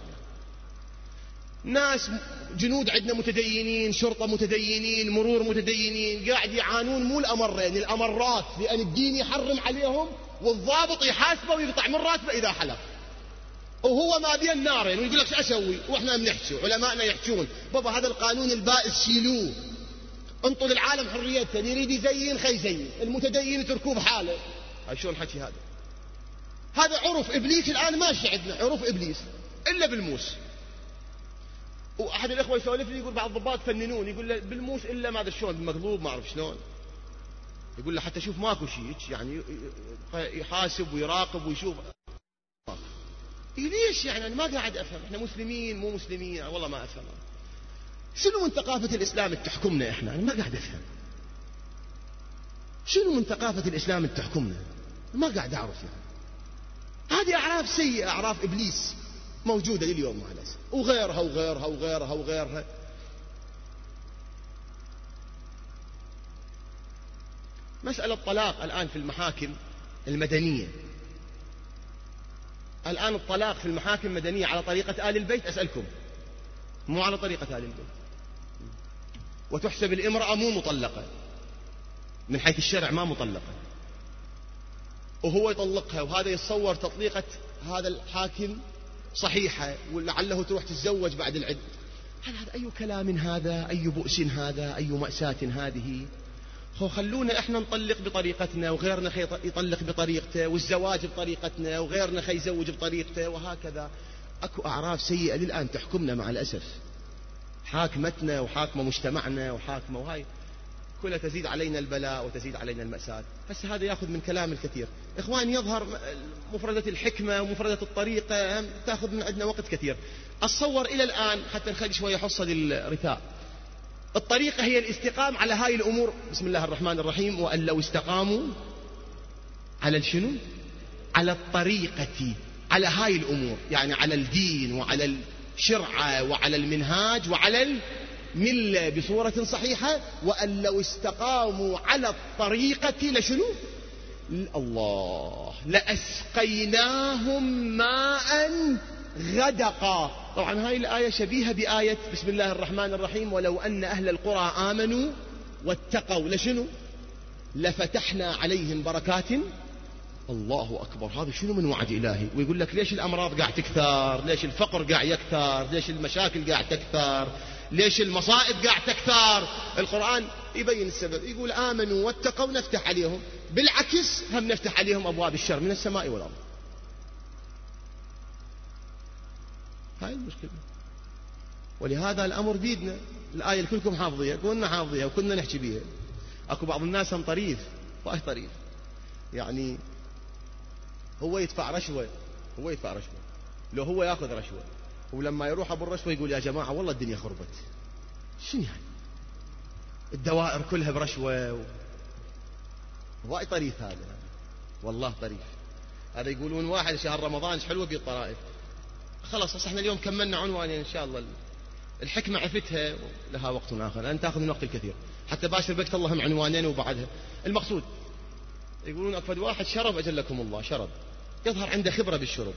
ناس جنود عندنا متدينين، شرطة متدينين، مرور متدينين، قاعد يعانون مو الأمرين، الأمرات، لأن الدين يحرم عليهم، والضابط يحاسبه ويقطع من راتبه إذا حلق، وهو ما بين نارين ويقول لك شو أسوي؟ وإحنا بنحكي، علماءنا يحكون بابا هذا القانون البائس شيلوه، انطوا للعالم حريته، اللي يريد يزين خيزين، المتدين يتركوه بحاله. هاي شلون حكي هذا؟ هذا عرف إبليس الآن ماشي عندنا، عرف إبليس إلا بالموس. وأحد الأخوة يسولف لي يقول بعض الضباط فننون، يقول له بالموس إلا ما أدري شلون بالمقلوب ما أعرف شلون، يقول له حتى شوف ماكو شيء يعني يحاسب ويراقب ويشوف. ليش يعني أنا ما قاعد أفهم؟ إحنا مسلمين مو مسلمين؟ والله ما أفهم. شنو من ثقافة الإسلام تحكمنا إحنا؟ أنا ما قاعد أفهم. شنو من ثقافة الإسلام اللي تحكمنا؟ ما قاعد أعرف يعني. هذه أعراف سيئة، أعراف إبليس موجودة لليوم مع الأسف، وغيرها وغيرها وغيرها وغيرها. مسألة الطلاق الآن في المحاكم المدنية، الآن الطلاق في المحاكم المدنية على طريقة آل البيت، أسألكم، مو على طريقة آل البيت، وتحسب الامرأة مو مطلقة من حيث الشرع، ما مطلقة، وهو يطلقها، وهذا يتصور تطليقة هذا الحاكم صحيحة، ولعله تروح تتزوج بعد العد. هذا أي كلام هذا؟ أي بؤس هذا؟ أي مأساة هذه؟ خلونا احنا نطلق بطريقتنا، وغيرنا يطلق بطريقته، والزواج بطريقتنا، وغيرنا يزوج بطريقته، وهكذا. اكو اعراف سيئة للآن تحكمنا مع الأسف، حاكمتنا وحاكمة مجتمعنا وحاكمة، وهاي كلها تزيد علينا البلاء وتزيد علينا المأساة. بس هذا يأخذ من كلام الكثير. إخوان، يظهر مفردة الحكمة ومفردة الطريقة تأخذ من عندنا وقت كثير. أتصور إلى الآن حتى نخلي شوية حصة للرثاء، الطريقة هي الاستقام على هاي الأمور. بسم الله الرحمن الرحيم. وأن لو استقاموا على الشنو؟ على الطريقة، على هاي الأمور، يعني على الدين وعلى الشرع وعلى المنهاج وعلى الملة بصورة صحيحة. وأن لو استقاموا على الطريقة لشنو؟ الله، لأسقيناهم ماء غدقا. طبعا هاي الآية شبيهة بآية بسم الله الرحمن الرحيم. ولو أن أهل القرى آمنوا واتقوا لشنو؟ لفتحنا عليهم بركات. الله أكبر، هذا شنو من وعد إلهي. ويقول لك ليش الأمراض قاعد تكثر؟ ليش الفقر قاعد يكثر؟ ليش المشاكل قاعد تكثر؟ ليش المصائب قاعد تكثر؟ القرآن يبين السبب، يقول آمنوا واتقوا نفتح عليهم. بالعكس هم نفتح عليهم أبواب الشر من السماء والأرض. هاي المشكلة. ولهذا الأمر بيدنا. الآية اللي كلكم حافظيها، كنا حافظيها وكنا نحكي بيها. أكو بعض الناس هم طريف، واش طريف، يعني هو يدفع رشوة، لو هو يأخذ رشوة، ولما يروح أبو الرشوة يقول يا جماعة والله الدنيا خربت. شنو يعني؟ الدوائر كلها برشوة واي طريف هذا، والله طريف. هذا يقولون واحد شهر رمضان ايش حلوة بالطرائف. خلاص احنا اليوم كملنا عنوانين ان شاء الله. الحكمة عفتها لها وقت آخر، أن تأخذ من وقت الكثير حتى باشر بكت الله هم عنوانين وبعدها. المقصود يقولون أكفد واحد شرب أجلكم الله، شرب، يظهر عنده خبرة بالشرب،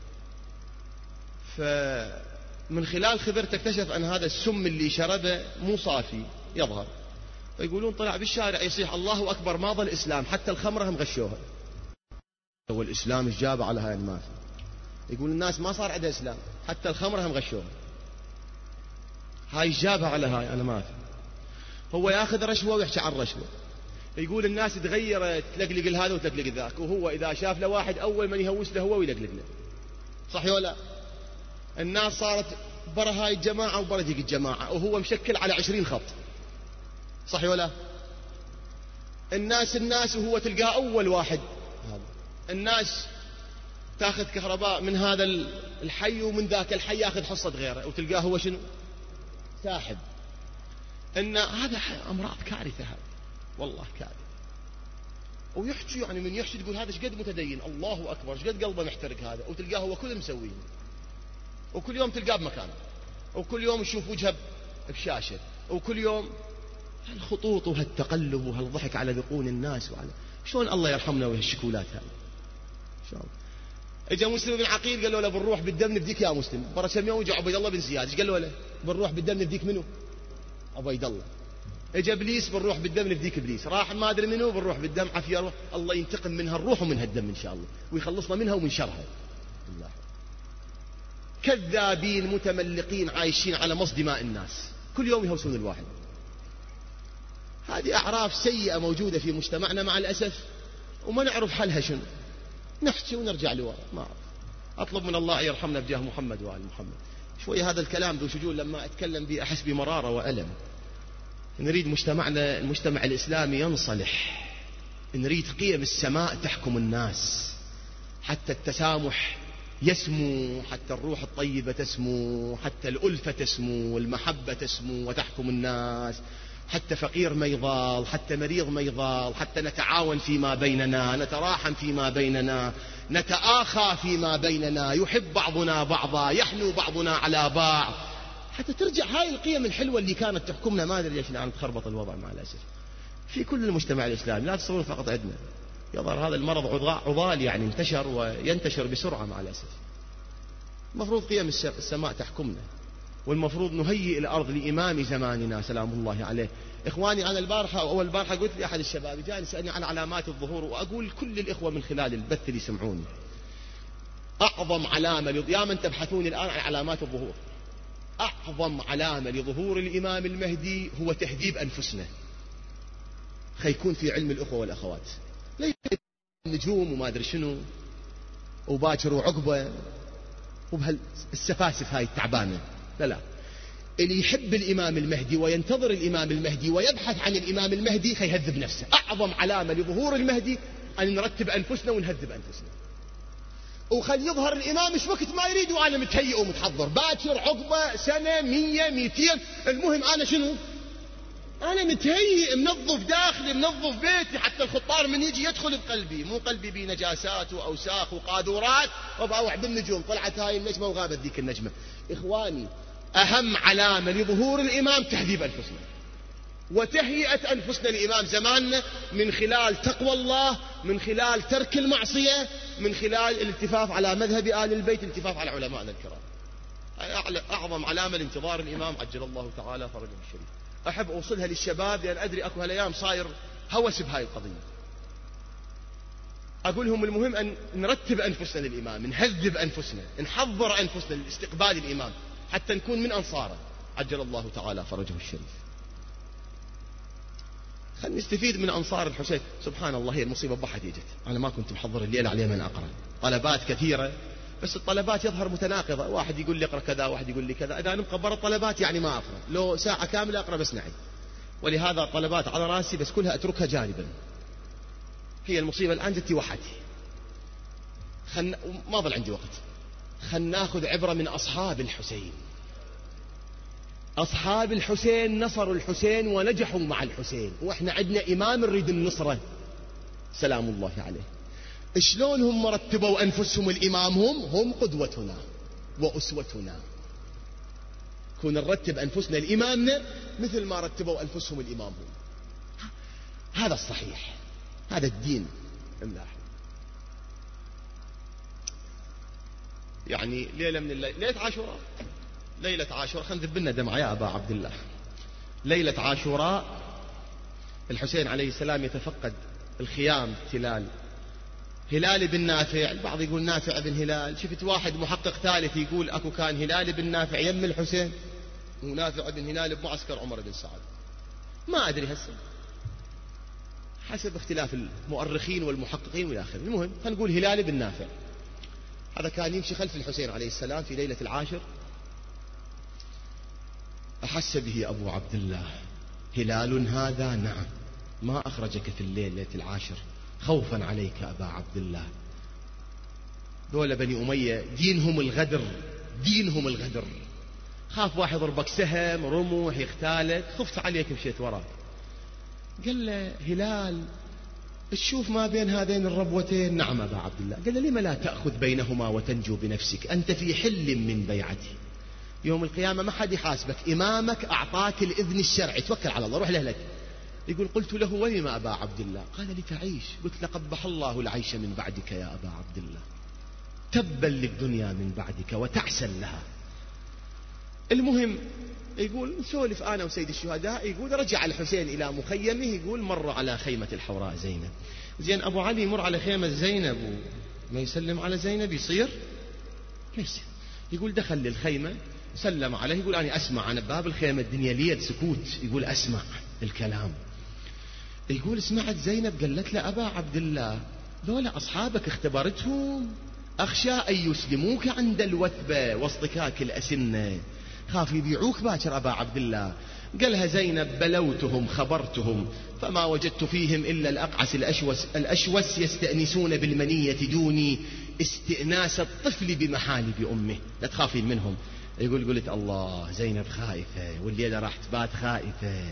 فمن خلال خبرته اكتشف أن هذا السم اللي شربه مو صافي، يظهر. فيقولون طلع بالشارع يصيح الله أكبر، ما ظل إسلام، حتى الخمرة هم غشوها. هو الإسلام ايش جاب على هاي ما في. يقول الناس ما صار عندها إسلام، حتى الخمرة هم غشوها. هاي جابها على هاي، أنا ما في. هو ياخذ رشوة ويحكي عن رشوة. يقول الناس تغيرت، تلقلق هذا وتلقلق ذاك، وهو إذا شاف له واحد أول من يهوس له هو ويلقلق له. صح ولا؟ الناس صارت برا هاي الجماعة وبرا ذيك الجماعة، وهو مشكل على 20 خط. صح ولا؟ الناس وهو تلقاه أول واحد. الناس تاخذ كهرباء من هذا الحي ومن ذاك الحي ياخذ حصة غيره، وتلقاه هو شنو؟ ساحب. ان هذا امراض كارثة، هذا والله كارثة. ويحكي يعني من يحكي تقول هذا شقد متدين، الله اكبر شقد قلبه محترق هذا، وتلقاه هو كل مسويه، وكل يوم تلقاه بمكانه، وكل يوم يشوف وجهه بشاشة، وكل يوم هالخطوط وهالتقلب وهالضحك على ذقون الناس. وعلى شلون الله يرحمنا وهالشكولات هذه ان شاء الله. اجا مسلم بن عقيل قال له بنروح بالدم نفديك يا مسلم. برا كم يوم اجى عبيد الله بن زياد، ايش قال له؟ بنروح بالدم نفديك منو؟ عبيد الله. اجا ابليس بنروح بالدم نفديك ابليس. راح ما ادري منو بنروح بالدم عافيه الله ينتقم منها الروح ومن هالدم ان شاء الله، ويخلصنا منها ومن شرها. الله. كذابين متملقين عايشين على مص دماء الناس، كل يوم يهوسون الواحد. هذه اعراف سيئة موجودة في مجتمعنا مع الاسف، وما نعرف حلها شنو. نحكي ونرجع لورا، ما أعرف. أطلب من الله يرحمنا بجاه محمد وآل محمد. شوي هذا الكلام ذو شجون لما أتكلم به أحس بمرارة وألم. نريد مجتمعنا المجتمع الإسلامي ينصلح، نريد قيم السماء تحكم الناس، حتى التسامح يسمو، حتى الروح الطيبة تسمو، حتى الألفة تسمو والمحبة تسمو وتحكم الناس، حتى فقير ما يضال، حتى مريض ما يضال، حتى نتعاون فيما بيننا، نتراحم فيما بيننا، نتآخى فيما بيننا، يحب بعضنا بعضا، يحنو بعضنا على بعض، حتى ترجع هاي القيم الحلوة اللي كانت تحكمنا. ما أدري ليش الآن تخربط الوضع مع الأسف في كل المجتمع الإسلامي، لا تصورون فقط عندنا. يظهر هذا المرض عضال يعني انتشر وينتشر بسرعة مع الأسف. المفروض قيم السماء تحكمنا، والمفروض نهيئ الأرض لإمام زماننا سلام الله عليه. إخواني أنا البارحة أو أول البارحة قلت لي أحد الشباب جاء يسألني عن علامات الظهور، وأقول كل الإخوة من خلال البث اللي يسمعوني، أعظم علامة يا من تبحثون الآن عن علامات الظهور، أعظم علامة لظهور الإمام المهدي هو تهذيب أنفسنا. خيكون في علم الأخوة والأخوات، ليس النجوم وما أدري شنو وباكر وعقبة وبهالسفاسف هاي التعبانة، لا. اللي يحب الإمام المهدي وينتظر الإمام المهدي ويبحث عن الإمام المهدي خيهذب نفسه. أعظم علامة لظهور المهدي أن نرتب أنفسنا ونهذب أنفسنا، وخل يظهر الإمام مش وقت ما يريد وأنا متهيئ ومتحضر، باكر عقبة سنة 100 200، المهم أنا شنو؟ أنا متهيئ، منظف داخلي، منظف بيتي، حتى الخطار من يجي يدخل بقلبي، مو قلبي بيه نجاسات وأوساخ وقاذورات وبأوع بالنجوم، طلعت هاي النجمة وغابت ذيك النجمة. إخواني أهم علامة لظهور الإمام تهذيب أنفسنا وتهيئة أنفسنا لإمام زماننا، من خلال تقوى الله، من خلال ترك المعصية، من خلال الالتفاف على مذهب آل البيت، الالتفاف على علمائنا الكرام. أعظم علامة لانتظار الإمام عجل الله تعالى فرجه الشريف. أحب أوصلها للشباب لأن أدري أكو هالأيام صاير هوس بهاي القضية. أقول لهم المهم أن نرتب أنفسنا للإمام، نهذب أنفسنا، نحضر أنفسنا لاستقبال الإمام حتى نكون من أنصاره عجل الله تعالى فرجه الشريف. خلنا نستفيد من أنصار الحسين. سبحان الله، هي المصيبة بحد يجت، أنا ما كنت محضر الليلة عليه من أقرأ، طلبات كثيرة بس الطلبات يظهر متناقضة، واحد يقول لي اقرأ كذا، واحد يقول لي كذا، إذا نبقى برا الطلبات يعني ما أقرأ، لو ساعة كاملة أقرأ بس نعي، ولهذا طلبات على راسي بس كلها أتركها جانبا. هي المصيبة الآن جتي وحدي، ما ظل عندي وقت. خلنا ناخذ عبرة من أصحاب الحسين. أصحاب الحسين نصروا الحسين ونجحوا مع الحسين، وإحنا عندنا إمام نريد النصرة سلام الله عليه. شلون هم رتبوا أنفسهم الإمام؟ هم قدوتنا وأسوتنا. كنا نرتب أنفسنا لإمامنا مثل ما رتبوا أنفسهم الإمام هم. هذا الصحيح، هذا الدين الملاح. يعني ليلة من الليل، ليلة عاشوراء، ليلة عاشوراء، خلينا نذب لنا دمعة يا أبا عبد الله. ليلة عاشوراء الحسين عليه السلام يتفقد الخيام تلال هلال بن نافع، البعض يقول نافع بن هلال، شفت واحد محقق ثالث يقول أكو كان هلال بن نافع يم الحسين ونافع بن هلال بمعسكر عمر بن سعد، ما أدري هسه حسب اختلاف المؤرخين والمحققين والى آخره. المهم فنقول هلال بن نافع هذا كان يمشي خلف الحسين عليه السلام في ليلة العاشر. أحس به أبو عبد الله، هلال هذا؟ نعم. ما أخرجك في الليل ليلة العاشر خوفا عليك أبا عبد الله. دول بني أمية دينهم الغدر، دينهم الغدر. خاف واحد يضربك سهم رمح يختالك، خفت عليك مشيت وراه. قال له هلال تشوف ما بين هذين الربوتين؟ نعم أبا عبد الله. قال له لما لا تأخذ بينهما وتنجو بنفسك، أنت في حل من بيعتي، يوم القيامة ما حد يحاسبك، إمامك أعطاك الإذن الشرعي، توكل على الله روح لأهلك. يقول قلت له ولما أبا عبد الله؟ قال لي تعيش. قلت لقبح الله العيش من بعدك يا أبا عبد الله، تبا للدنيا من بعدك وتعسا لها. المهم يقول نسولف أنا وسيد الشهداء، يقول رجع الحسين إلى مخيمه، يقول مر على خيمة الحوراء زينب. زين أبو علي يمر على خيمة زينب وما يسلم على زينب يصير؟ ما يصير. يقول دخل للخيمة سلم عليه، يقول أنا أسمع، أنا باب الخيمة الدنيا ليل سكوت، يقول أسمع الكلام. يقول سمعت زينب قالت له أبا عبد الله ذولا أصحابك اختبرتهم، أخشى أن يسلموك عند الوثبة واصطكاك الأسنة، خاف يبيعوك باكر أبا عبد الله. قالها زينب بلوتهم خبرتهم فما وجدت فيهم إلا الأقعس الأشوس يستأنسون بالمنية دوني استئناس الطفل بمحالب أمه، لا تخافين منهم. يقول قلت الله زينب خائفة والليلة راح تبات خائفة،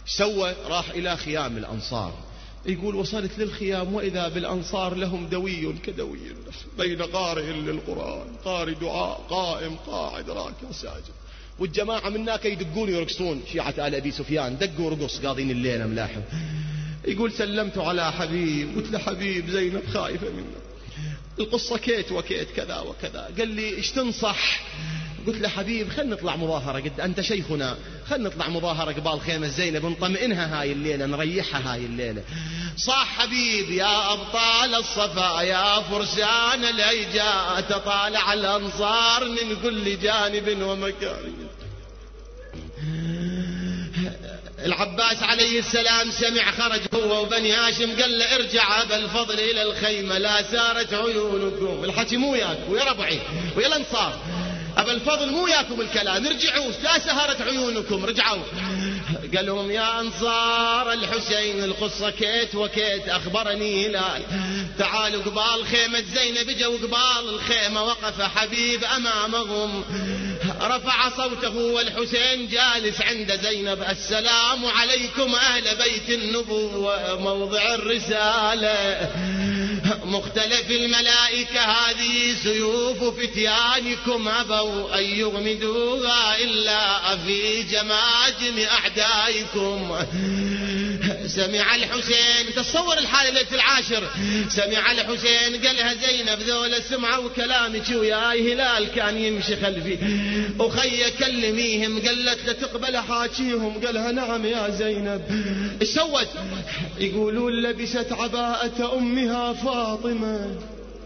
سوى راح إلى خيام الأنصار. يقول وصلت للخيام وإذا بالأنصار لهم دوي كدوي النخل بين قارئ للقرآن قارئ دعاء قائم قاعد راكع ساجد، والجماعة من هناك يدقون يرقصون، شيعة آل أبي سفيان دقوا رقص قاضين الليلة ملاحظ. يقول سلمت على حبيب، قلت له حبيب زينب خايفة منه، القصة كيت وكيت كذا وكذا. قال لي ايش تنصح؟ قلت له حبيب خلنا نطلع مظاهرة، قلت أنت شيخنا، خلنا نطلع مظاهرة قبال خيمة زينب نطمئنها هاي الليلة نريحها هاي الليلة. صاح حبيب يا أبطال الصفا يا فرسان الأيجاء تطالع الأنصار من كل جانب ومكان. العباس عليه السلام سمع خرج هو وبني هاشم قال له ارجع أبا الفضل إلى الخيمة لا سارت عيونكم، الحكي مو ياكم يا ربعي ويا الأنصار، أبا الفضل مو ياكم الكلام، ارجعوا لا سهرت عيونكم. رجعوا قال لهم يا أنصار الحسين القصة كيت وكيت، أخبرني هلال تعالوا قبال خيمة زينب. جوا قبال الخيمة وقف حبيب أمامهم رفع صوته والحسين جالس عند زينب السلام عليكم أهل بيت النبوة موضع الرسالة، مختلف الملائكة هذه سيوف فتيانكم أبوا أن يغمدوها إلا في جماجم أعدائكم. سمع الحسين، تصور الحالة ليلة العاشر، سمع الحسين قالها زينب ذولا سمعوا كلامك ويا هلال كان يمشي خلفي أخي كلميهم، قالت لتقبل حاكيهم، قالها نعم يا زينب. ايش سوت؟ يقولون لبست عباءة أمها فاطمة.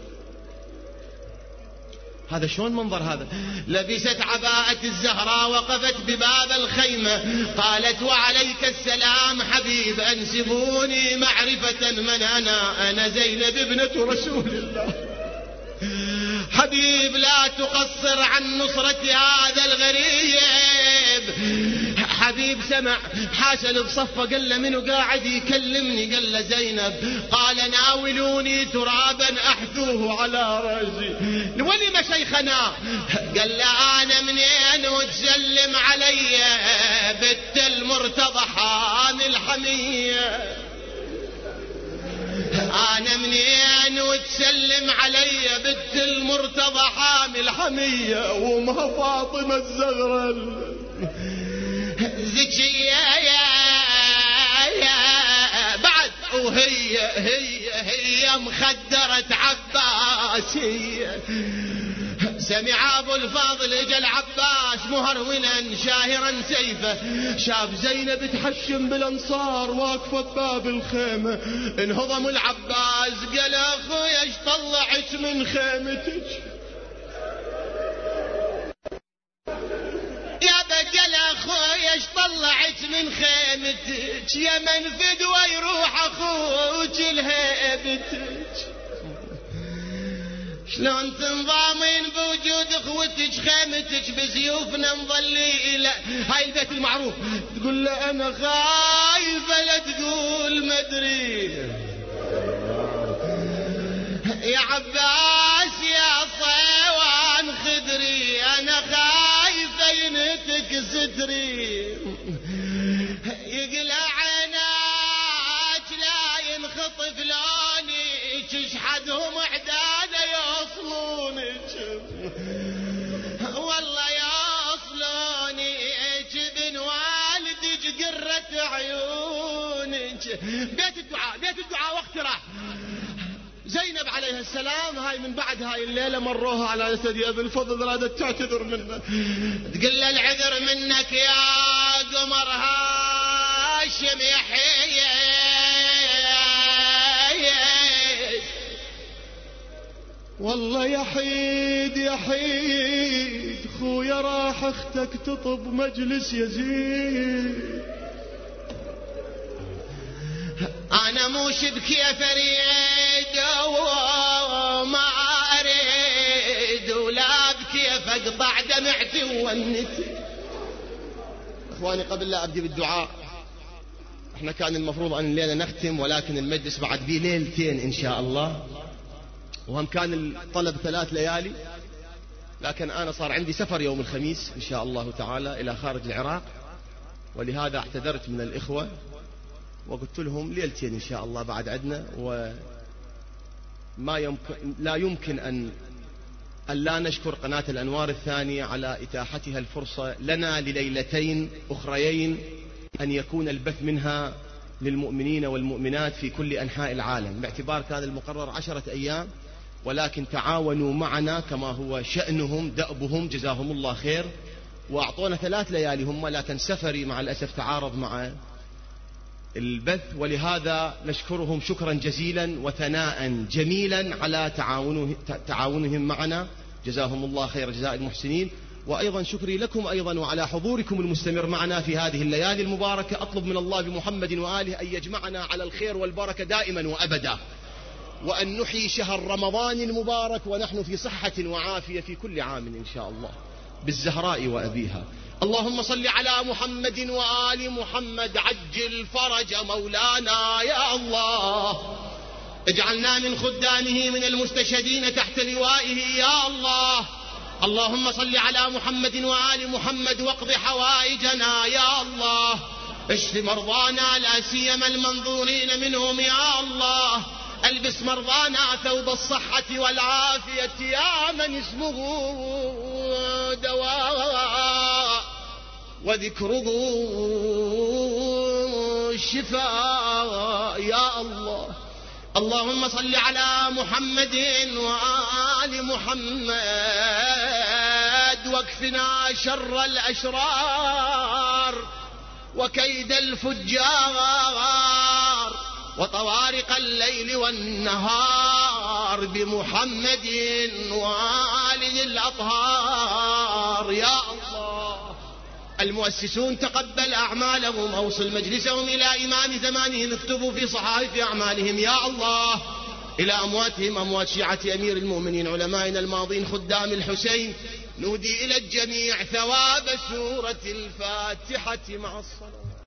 هذا شلون منظر هذا؟ لبست عباءة الزهراء وقفت بباب الخيمة قالت وعليك السلام حبيب أنسبوني معرفة من أنا زينب ابنة رسول الله. حبيب لا تقصر عن نصرة هذا الغريب. حبيب سمع حاسل بصفة قال له منو قاعد يكلمني؟ قال له زينب. قال ناولوني ترابا أحثوه على رأسي. ولم شيخنا؟ قال له أنا منين وتسلم علي بنت المرتضى حامل الحمية، أنا منين وتسلم علي بنت المرتضى حامل حمية وامها فاطمة الزغرة زكية بعد وهي مخدرة عباسية. سمع أبو الفاضل اجى العباس مهرولا شاهرا سيفه، شاف زينب تحشم بالأنصار واقفة بباب الخيمة. انهضم العباس قال أخويا ايش طلعت من خيمتك؟ يا بقل أخويا ايش طلعت من خيمتك؟ يا من فدوى يروح أخوك لهيبتك. شلون تنضامين بوجود اخوتك خيمتك بسيوفنا نظلي الى هاي البيت المعروف. تقول له انا خايفه لا تقول مدري يا عباس يا صيوان خدري انا خايفه ينتك ستري. يقلع عيناك لا ينخطف لونك اشحدهم عدانا يوصلونك والله يوصلونك بن والدك قرة عيونك. بيت الدعاء وقت راح. زينب عليها السلام هاي من بعد هاي الليلة مروها على سيدي أبي الفضل رادت تعتذر منه، تقول له العذر منك يا قمر هاشم يحيى والله يا حيد خويا راح اختك تطب مجلس يزيد. انا مو شبكي فريد وما اريد ولا بكيف اقطع دمعتي وونتي. اخواني قبل لا ابدي بالدعاء، احنا كان المفروض ان الليله نختم ولكن المجلس بعد بيه ليلتين ان شاء الله، وهم كان الطلب 3 ليالي، لكن أنا صار عندي سفر يوم الخميس إن شاء الله تعالى إلى خارج العراق، ولهذا اعتذرت من الإخوة وقلت لهم ليلتين إن شاء الله بعد عدنا، لا يمكن أن لا نشكر قناة الأنوار الثانية على إتاحتها الفرصة لنا لليلتين أخريين أن يكون البث منها للمؤمنين والمؤمنات في كل أنحاء العالم، باعتبار كان المقرر 10 أيام، ولكن تعاونوا معنا كما هو شأنهم دأبهم جزاهم الله خير، وأعطونا 3 ليالي هم، لكن سفري مع الأسف تعارض مع البث، ولهذا نشكرهم شكرا جزيلا وثناء جميلا على تعاونهم معنا، جزاهم الله خير جزاء المحسنين. وأيضا شكري لكم أيضا وعلى حضوركم المستمر معنا في هذه الليالي المباركة. أطلب من الله بمحمد وآله أن يجمعنا على الخير والبركة دائما وأبدا، وأن نحيي شهر رمضان المبارك ونحن في صحة وعافية في كل عام إن شاء الله بالزهراء وأبيها. اللهم صل على محمد وآل محمد، عجل فرج مولانا يا الله، اجعلنا من خدامه من المستشهدين تحت لوائه يا الله. اللهم صل على محمد وآل محمد واقض حوائجنا يا الله، اشف مرضانا لا سيما المنظورين منهم يا الله، البس مرضانا ثوب الصحة والعافية يا من اسمه دواء وذكره شفاء يا الله. اللهم صل على محمد وآل محمد واكفنا شر الأشرار وكيد الفجار وطوارق الليل والنهار بمحمد وآله الأطهار يا الله. المؤسسون تقبل أعمالهم، أوصل مجلسهم إلى إمام زمانهم، اكتبوا في صحائف أعمالهم يا الله. إلى أمواتهم أموات شيعة أمير المؤمنين علمائنا الماضين خدام الحسين، نودي إلى الجميع ثواب سورة الفاتحة مع الصلاة.